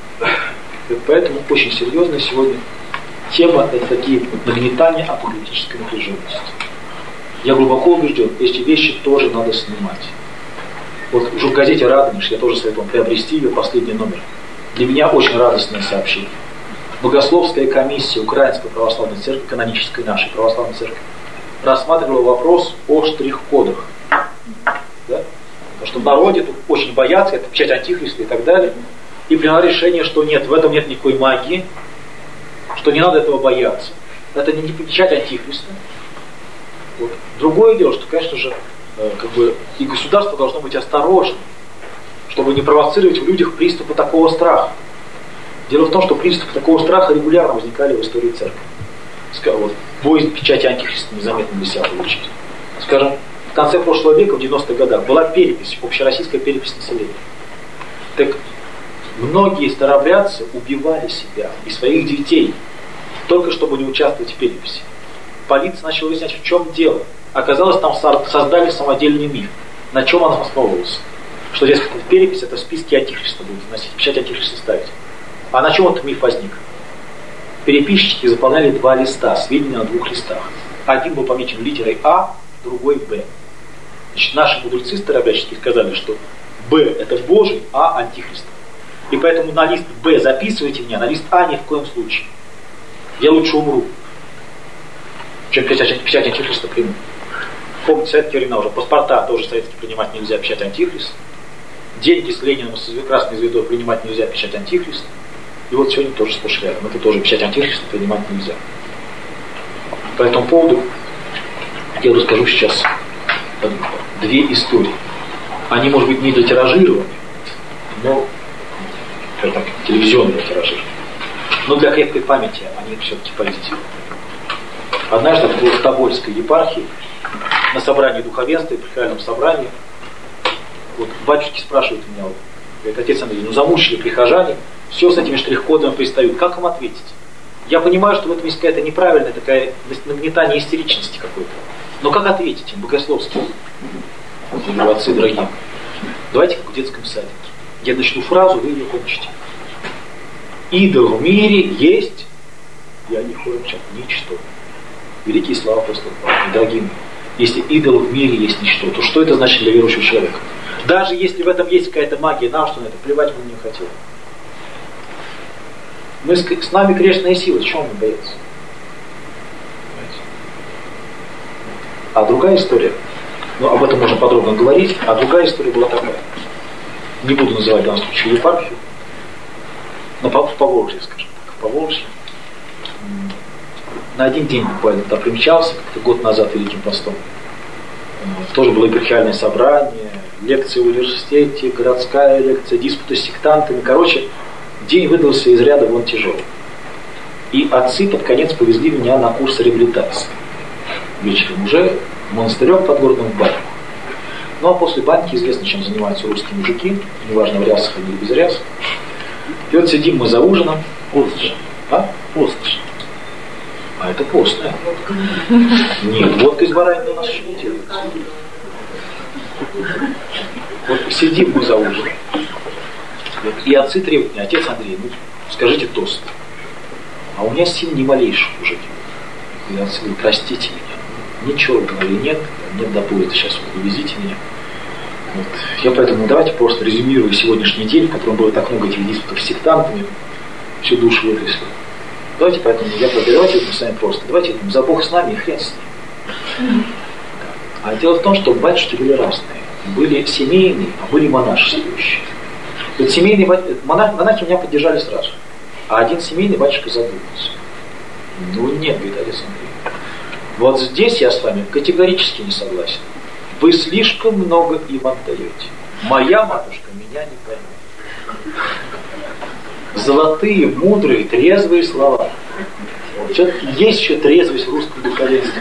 И поэтому очень серьезная сегодня тема — это такие нагнетания апологетической напряженности. Я глубоко убежден, эти вещи тоже надо снимать. Вот уже в газете «Радонеж», я тоже советую вам приобрести ее, последний номер. Для меня очень радостное сообщение. Богословская комиссия Украинской православной церкви, канонической нашей православной церкви, рассматривала вопрос о штрих-кодах. Да? Потому что в народе тут очень боятся, это печать антихриста и так далее. И приняла решение, что нет, в этом нет никакой магии, что не надо этого бояться. Это не печать антихриста. Вот. Другое дело, что, конечно же, и государство должно быть осторожным, чтобы не провоцировать в людях приступы такого страха. Дело в том, что приступы такого страха регулярно возникали в истории церкви. Вот, боязнь печати антихриста незаметно для себя получить. Скажем, в конце прошлого века, в 90-х годах, была перепись, общероссийская перепись населения. Так многие старообрядцы убивали себя и своих детей, только чтобы не участвовать в переписи. Полиция начала выяснять, в чем дело. Оказалось, там создали самодельный миф. На чем он основывался? Что, дескать, перепись это в списке антихриста будет носить, печать антихриста ставить. А на чем этот миф возник? Переписчики заполняли 2 листа, сведения на 2 листах. Один был помечен литерой А, другой Б. Значит, наши мудрецы старообрядческие сказали, что Б это Божий, А антихрист. И поэтому на лист Б записывайте меня, на лист А ни в коем случае. Я лучше умру, чем печать антихриста приму. Помните, советские времена уже паспорта тоже советские принимать нельзя, печать антихрист. Деньги с Лениным, с красной звездой принимать нельзя, печать антихрист. И вот сегодня тоже сплошь рядом. Это тоже печать антихриста принимать нельзя. По этому поводу я расскажу сейчас 2 истории. Они, может быть, не для тиражирования, но так, телевизионного тиражирования. Но для крепкой памяти они все-таки позитивны. Однажды в Тобольской епархии на собрании духовенства, при хральном собрании, вот батюшки спрашивают меня, говорят, отец Андрей, замучили прихожане, все с этими штрих-кодами пристают, как им ответить? Я понимаю, что в этом есть какая-то неправильная такая нагнетание истеричности какой-то. Но как ответить им богословски? Отцы дорогие, давайте как в детском садике. Я начну фразу, вы ее кончите. Идол в мире есть, я не хочу ничто. Великие слова апостола Павла. Дорогие мои, если идол в мире есть ничто, то что это значит для верующего человека? Даже если в этом есть какая-то магия, нам что на это плевать мы не хотели. С нами грешная сила, чего мы боятся? А другая история, об этом можно подробно говорить, а другая история была такая. Не буду называть в данном случае епархию, но в Поволжье, скажем так, в Поволжье. На один день буквально туда примчался, как-то год назад Великим постом. Тоже было епархиальное собрание, лекции в университете, городская лекция, диспуты с сектантами. Короче, день выдался из ряда вон тяжелый. И отцы под конец повезли меня на курс реабилитации. Вечером уже в монастырек подгорном в баньку. Ну а после баньки известно, чем занимаются русские мужики, неважно в рясах или без ряс. И вот сидим мы за ужином. Постно. А? Постно. А это постное. Нет, водка из баранины у нас еще не делается. Вот сидим мы за ужином. И отцы требуют меня, отец Андрей, скажите тост. А у меня сил ни малейших уже нет. И отцы говорят, простите меня. Ничего в голове нет до поезда, сейчас вы довезите меня. Вот. Я поэтому давайте просто резюмирую сегодняшний день, в котором было так много этих диспутов с сектантами, всю душу вытрясли. Давайте поэтому давайте с вами просто. Давайте за Бог с нами и хрен с ним. А дело в том, что батюшки были разные. Были семейные, а были монашествующие. Вот семейные монахи меня поддержали сразу. А один семейный батюшка задумался. Нет, говорит отец Андрей. Вот здесь я с вами категорически не согласен. Вы слишком много им отдаете. Моя матушка меня не поймет. Золотые, мудрые, трезвые слова. Все-таки есть еще трезвость в русском духовенстве.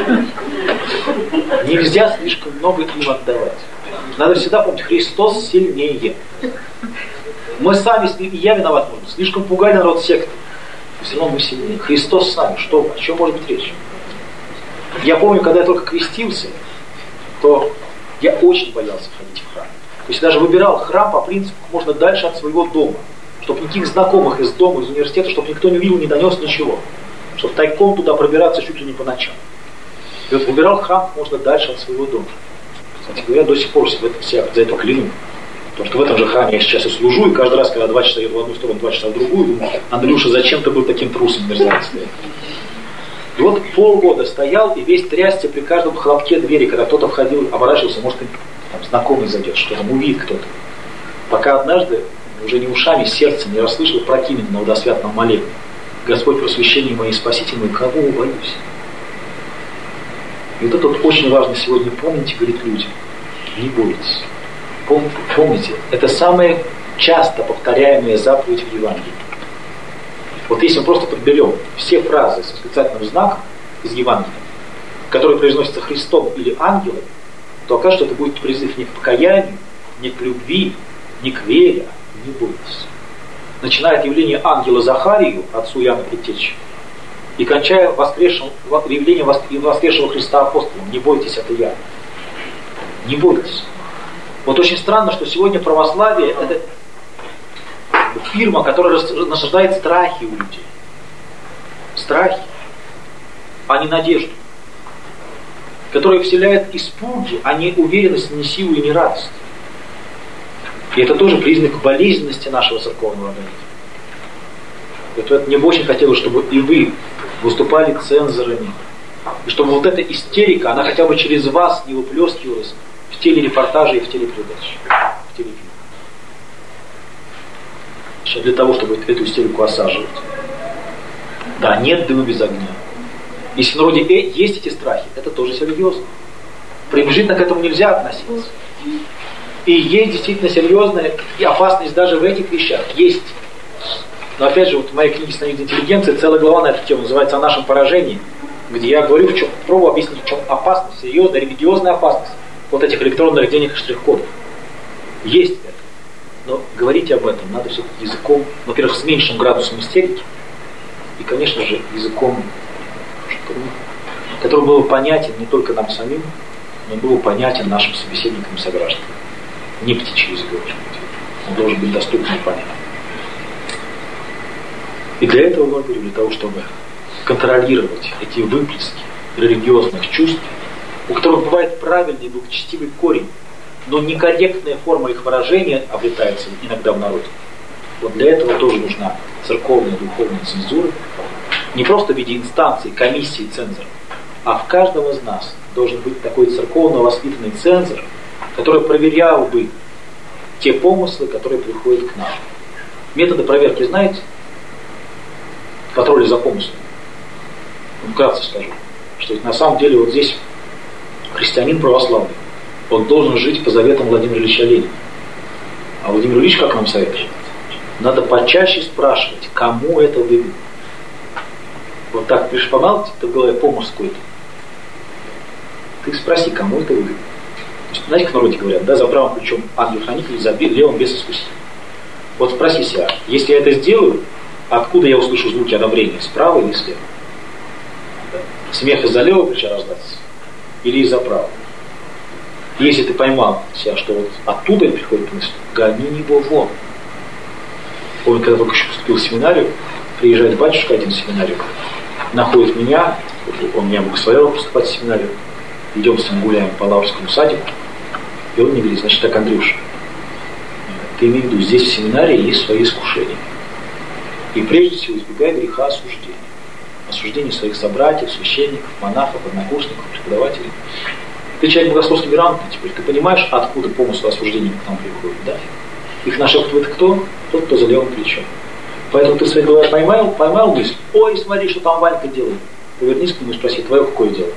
Нельзя слишком много им отдавать. Надо всегда помнить, Христос сильнее. Мы сами, и я виноват, слишком пугали народ секты. Все равно мы сильнее. Христос с нами. Что? О чем может быть речь? Я помню, когда я только крестился, то я очень боялся ходить в храм. То есть даже выбирал храм по принципу можно дальше от своего дома. Чтобы никаких знакомых из дома, из университета, чтобы никто не увидел, не донес ничего. Чтобы тайком туда пробираться чуть ли не по ночам. И вот выбирал храм можно дальше от своего дома. Кстати говоря, до сих пор себя за это кляну. Потому что в этом же храме я сейчас и служу, и каждый раз, когда 2 часа еду в одну сторону, 2 часа в другую, думаю, Андрюша, зачем ты был таким трусом мерзавцем? И вот полгода стоял и весь трясся при каждом хлопке двери, когда кто-то входил, оборачивался, может, там, знакомый зайдет, что там увидит кто-то. Пока однажды, уже не ушами, сердцем не расслышал прокименно на водосвятном молебне. Господь, просвещение мое, спаситель мой, кого боюсь? И вот это вот очень важно сегодня помните, говорит людям. Не бойтесь. Помните, это самая часто повторяемая заповедь в Евангелии. Вот если мы просто подберем все фразы с восклицательным знаком из Евангелия, которые произносятся Христом или ангелом, то окажется, что это будет призыв не к покаянию, не к любви, не к вере, не бойтесь. Начиная от явления ангела Захарию, отцу Иоанна Предтечи, и кончая явлением воскресшего Христа апостолом. Не бойтесь, это я. Не бойтесь. Вот очень странно, что сегодня православие — это фирма, которая насаждает страхи у людей. Страхи, а не надежду. Которая вселяет испуги, а не уверенность, не силу и не радость. И это тоже признак болезненности нашего церковного организма. Вот мне бы очень хотелось, чтобы и вы выступали цензорами. И чтобы вот эта истерика, она хотя бы через вас не выплескивалась в телерепортаже и в телепередаче, в телефильме. Для того, чтобы эту истерику осаживать. Да, нет дыма без огня. Если в народе есть эти страхи, это тоже серьезно. Пренебрежительно к этому нельзя относиться. И есть действительно серьезная и опасность даже в этих вещах. Есть. Но опять же, вот в моей книге «Становиться интеллигенцией» целая глава на эту тему называется «О нашем поражении», где я говорю, пробую объяснить, в чем опасность, серьезная религиозная опасность вот этих электронных денег и штрих-кодов. Есть это. Но говорить об этом надо все-таки языком, во-первых, с меньшим градусом истерики, и, конечно же, языком, который был понятен не только нам самим, но был понятен нашим собеседникам и согражданам. Не птичий язык, он должен быть доступен и понятен. И для этого, я говорю, для того, чтобы контролировать эти выплески религиозных чувств, у которых бывает правильный и благочестивый корень, но некорректная форма их выражения обретается иногда в народе. Вот для этого тоже нужна церковная духовная цензура, не просто в виде инстанции, комиссии, цензора, а в каждом из нас должен быть такой церковно воспитанный цензор, который проверял бы те помыслы, которые приходят к нам. Методы проверки знаете? Контроля за помыслом. Вкратце скажу, что на самом деле вот здесь христианин православный, он должен жить по заветам Владимира Ильича Ленина. А Владимир Ильич как нам советует? Надо почаще спрашивать, кому это выгодно. Вот так пришпонал ты в голове помощь какой-то. Ты спроси, кому это выгодно. Знаете, как в народе говорят, да, за правым ключом ангел-хранитель, за левым бес-искуситель. Вот спроси себя, если я это сделаю, откуда я услышу звуки одобрения, справа или слева? Смех из-за левого плеча раздаться или из-за правого? Если ты поймал себя, что вот оттуда приходит мысль, гони его вон. Помню, когда только еще поступил в семинарию, приезжает батюшка один в семинарию, находит меня, он меня благословил поступать в семинарию, идем с ним гуляем по Лаврскому садику, и он мне говорит, значит так, Андрюша, ты имей в виду, здесь в семинарии есть свои искушения. И прежде всего избегай греха осуждения. Осуждения своих собратьев, священников, монахов, однокурсников, преподавателей. Ты человек богословски грамотный теперь, ты понимаешь, откуда помыслы осуждения к нам приходят, да? Их нашептывает кто? Тот, кто за левым плечом. Поэтому ты в своей голове поймал мысль, ой, смотри, что там Ванька делает. Повернись к нему и спроси, твое какое дело?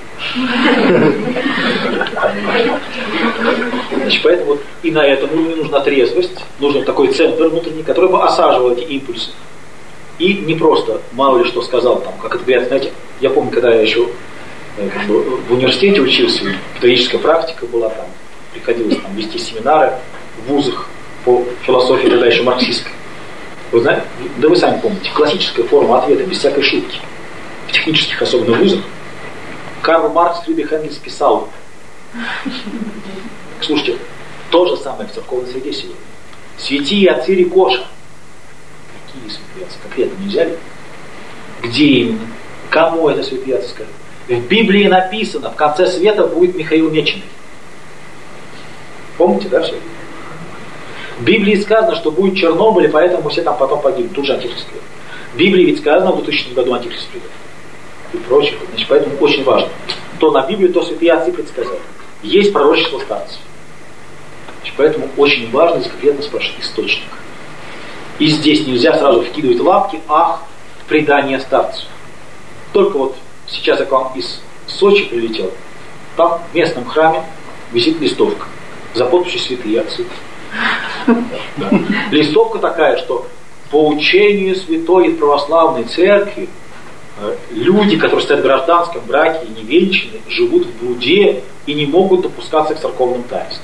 Значит, поэтому вот и на этом уровне нужна трезвость, нужен такой центр внутренний, который бы осаживал эти импульсы. И не просто, мало ли что сказал там, как это говорят, знаете, я помню, когда я еще в университете учился, педагогическая практика была там, приходилось там вести семинары в вузах по философии, тогда еще марксистской. Вы знаете, да вы сами помните, классическая форма ответа, без всякой шутки. В технических, особенно вузах, Карл Маркс, Фридрих Энгельс писал. Слушайте, то же самое в церковной среде сегодня. Святые отцы Рикоша. Какие святые отцы? Конкретно не взяли? Где именно? Кому это святые отцы скажут? В Библии написано, в конце света будет Михаил Меченый. Помните, да, все? В Библии сказано, что будет Чернобыль, и поэтому все там потом погибнут. Тут же антихрист придет. В Библии ведь сказано, в 2000 году антихрист придет. И прочих. Значит, поэтому очень важно. То на Библию, то святые отцы предсказали. Есть пророчество старцев. Значит, поэтому очень важно конкретно спрашивать источник. И здесь нельзя сразу вкидывать лапки, в предание старцев. Только вот сейчас я к вам из Сочи прилетел. Там в местном храме висит листовка за подписью святые отцы. Листовка такая, что по учению святой и православной церкви люди, которые стоят в гражданском браке и не венчаны, живут в блуде и не могут допускаться к церковным таинствам.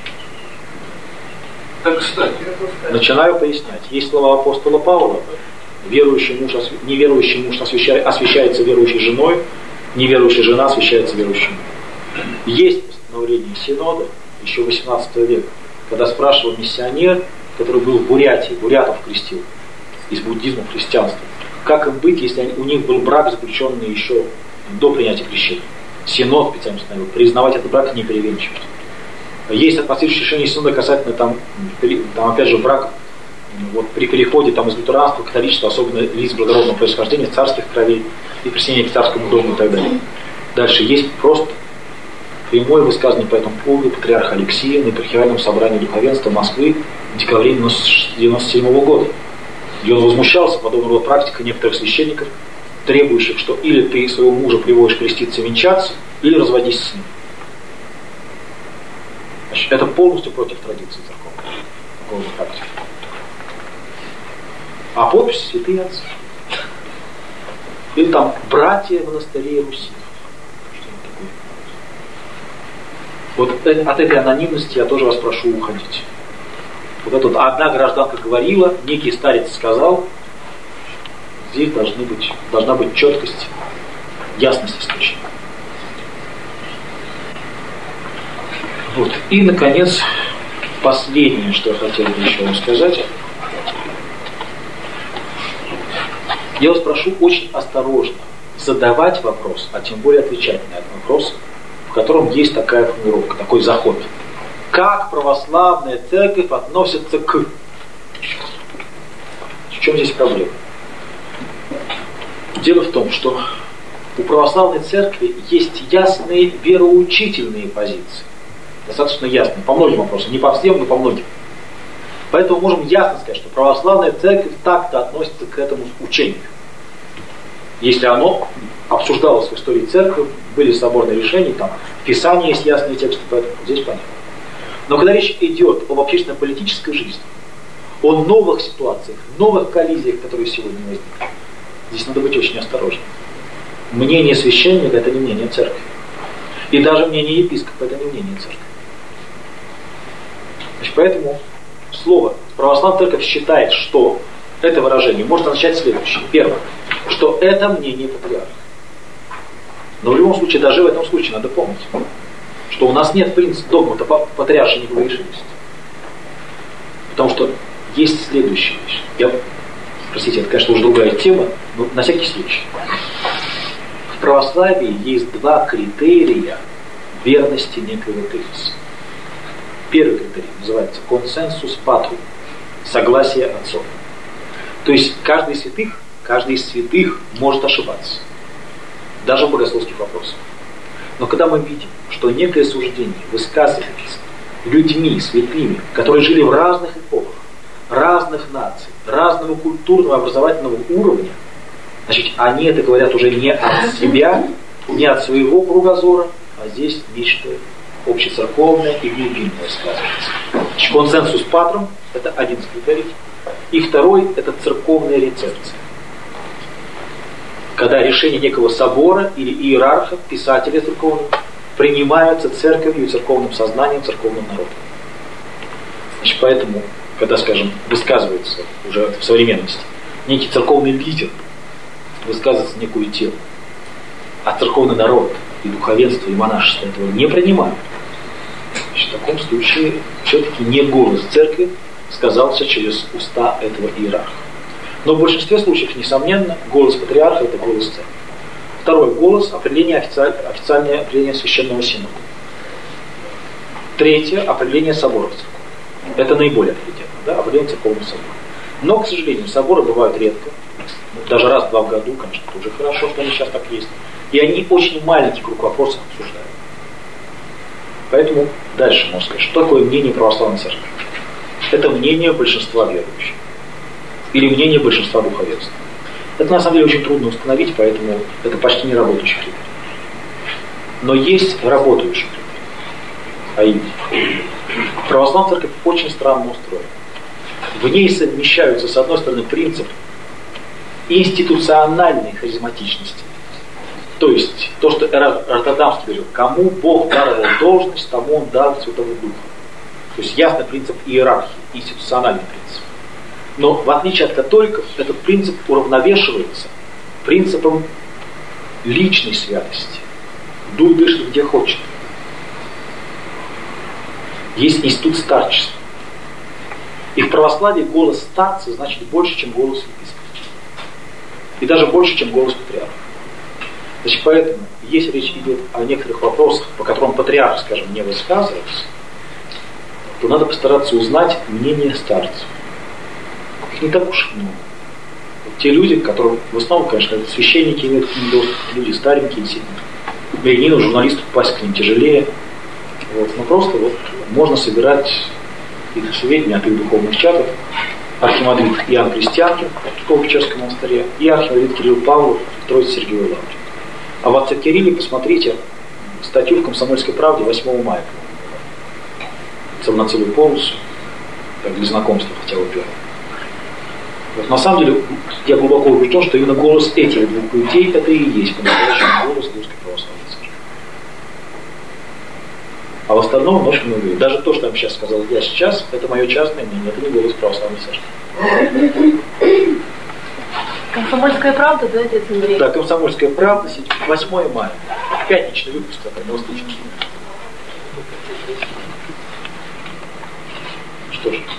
Так, кстати. Начинаю пояснять. Есть слова апостола Павла, неверующий муж освящается верующей женой, неверующая жена освящается верующим мужем. Есть постановление Синода еще 18 века, когда спрашивал миссионер, который был в Бурятии, бурятов крестил, из буддизма в христианство, как им быть, если у них был брак, заключенный еще до принятия крещения. Синод специально установил, признавать этот брак не перевенчивать. Есть последующее решение Синода касательно там опять же браков. Вот при переходе из лютеранства, католичества, особенно лиц благородного происхождения, царских кровей и присоединения к царскому дому и так далее. Дальше есть просто прямое высказывание по этому поводу патриарха Алексия на епархиальном собрании духовенства Москвы в декабре 1997 года. И он возмущался подобного рода практикой некоторых священников, требующих, что или ты своего мужа приводишь креститься, венчаться, или разводись с ним. Значит, это полностью против традиции церковной. Такого практики. А подпись святые отцы. Или там братья монастырей Руси. Вот от этой анонимности я тоже вас прошу уходить. Вот это вот одна гражданка говорила, некий старец сказал, здесь должна быть четкость, ясность источника. Вот. И, наконец, последнее, что я хотел бы еще вам сказать. Я вас прошу очень осторожно задавать вопрос, а тем более отвечать на этот вопрос, в котором есть такая формулировка, такой заход. Как православная церковь относится к... В чем здесь проблема? Дело в том, что у православной церкви есть ясные вероучительные позиции. Достаточно ясные, по многим вопросам. Не по всем, но по многим. Поэтому можем ясно сказать, что православная церковь так-то относится к этому учению. Если оно обсуждалось в истории церкви, были соборные решения, там в Писании есть ясные тексты, поэтому здесь понятно. Но когда речь идет об общественно-политической жизни, о новых ситуациях, новых коллизиях, которые сегодня возникли, здесь надо быть очень осторожным. Мнение священника – это не мнение церкви. И даже мнение епископа – это не мнение церкви. Значит, поэтому слово православная церковь считает, что это выражение может означать следующее. Первое, что это мнение патриарха. Но в любом случае, даже в этом случае надо помнить, что у нас нет принципа догмата патриаршей непогрешимости. Потому что есть следующая вещь. Простите, это, конечно, уже другая тема, но на всякий случай. В православии есть два критерия верности некоего тезиса. Первый критерий называется консенсус патрум, согласие отцов. То есть каждый из святых может ошибаться, даже в богословских вопросах. Но когда мы видим, что некое суждение высказывается людьми, святыми, которые жили в разных эпохах, разных наций, разного культурного образовательного уровня, значит, они это говорят уже не от себя, не от своего кругозора, а здесь нечто общецерковное и глубинное сказывается. Значит, консенсус патрум – это один из критериев. И второй – это церковная рецепция. Когда решение некого собора или иерарха, писателя церковного, принимаются церковью и церковным сознанием, церковным народом. Значит, поэтому, когда, скажем, высказывается уже в современности некий церковный лидер, высказывается некую тему, а церковный народ и духовенство, и монашество этого не принимают, значит, в таком случае все-таки не голос церкви сказался через уста этого иерарха. Но в большинстве случаев, несомненно, голос патриарха – это голос церкви. Второй голос – официальное определение священного синода. Третье – определение соборов церковных. Это наиболее определенно, определение церковного собора. Но, к сожалению, соборы бывают редко, даже раз-два в году, конечно, это уже хорошо, что они сейчас так есть. И они очень маленький круг вопросов обсуждают. Поэтому дальше можно сказать, что такое мнение православной церкви. Это мнение большинства верующих. Или мнение большинства духовенства. Это на самом деле очень трудно установить, поэтому это почти не работающий критерий. Но есть работающий критерий. А именно, православная церковь очень странно устроена. В ней совмещаются, с одной стороны, принцип институциональной харизматичности. То есть, то, что Роттердамский говорил, кому Бог даровал должность, тому Он дал Святого Духа. То есть, ясный принцип иерархии, институциональный принцип. Но в отличие от католиков, этот принцип уравновешивается принципом личной святости. Дух дышит где хочет. Есть институт старчества. И в православии голос старца значит больше, чем голос епископа. И даже больше, чем голос патриарха. Значит, поэтому, если речь идет о некоторых вопросах, по которым патриарх, скажем, не высказывается, то надо постараться узнать мнение старцев. Их не так уж много. Вот те люди, которые, в основном, конечно, это священники имеют к ним доступ, люди старенькие, действительно. Мирянину, журналисту попасть к ним тяжелее. Вот. Но просто вот можно собирать их сведения от их духовных чатов. Архимандрит Иоанн Крестьянкин в Псково-Печерском монастыре и архимандрит Кирилл Павлов в Троице-Сергиевой Лавре. А в отце Кирилле посмотрите статью в «Комсомольской правде» 8 мая. На целую полосу, как для знакомства хотя бы первого. Вот, на самом деле, я глубоко убежден, что именно голос этих двух людей это и есть по-настоящему голос Русской Православной Церкви. А в остальном ночь много. Даже то, что я вам сейчас сказал я сейчас, это мое частное мнение, это не голос Православной Церкви. Комсомольская правда, да, отец Андрей? Да, «Комсомольская правда», 8 мая. Пятничный выпуск такой, на Восточном. Что ж.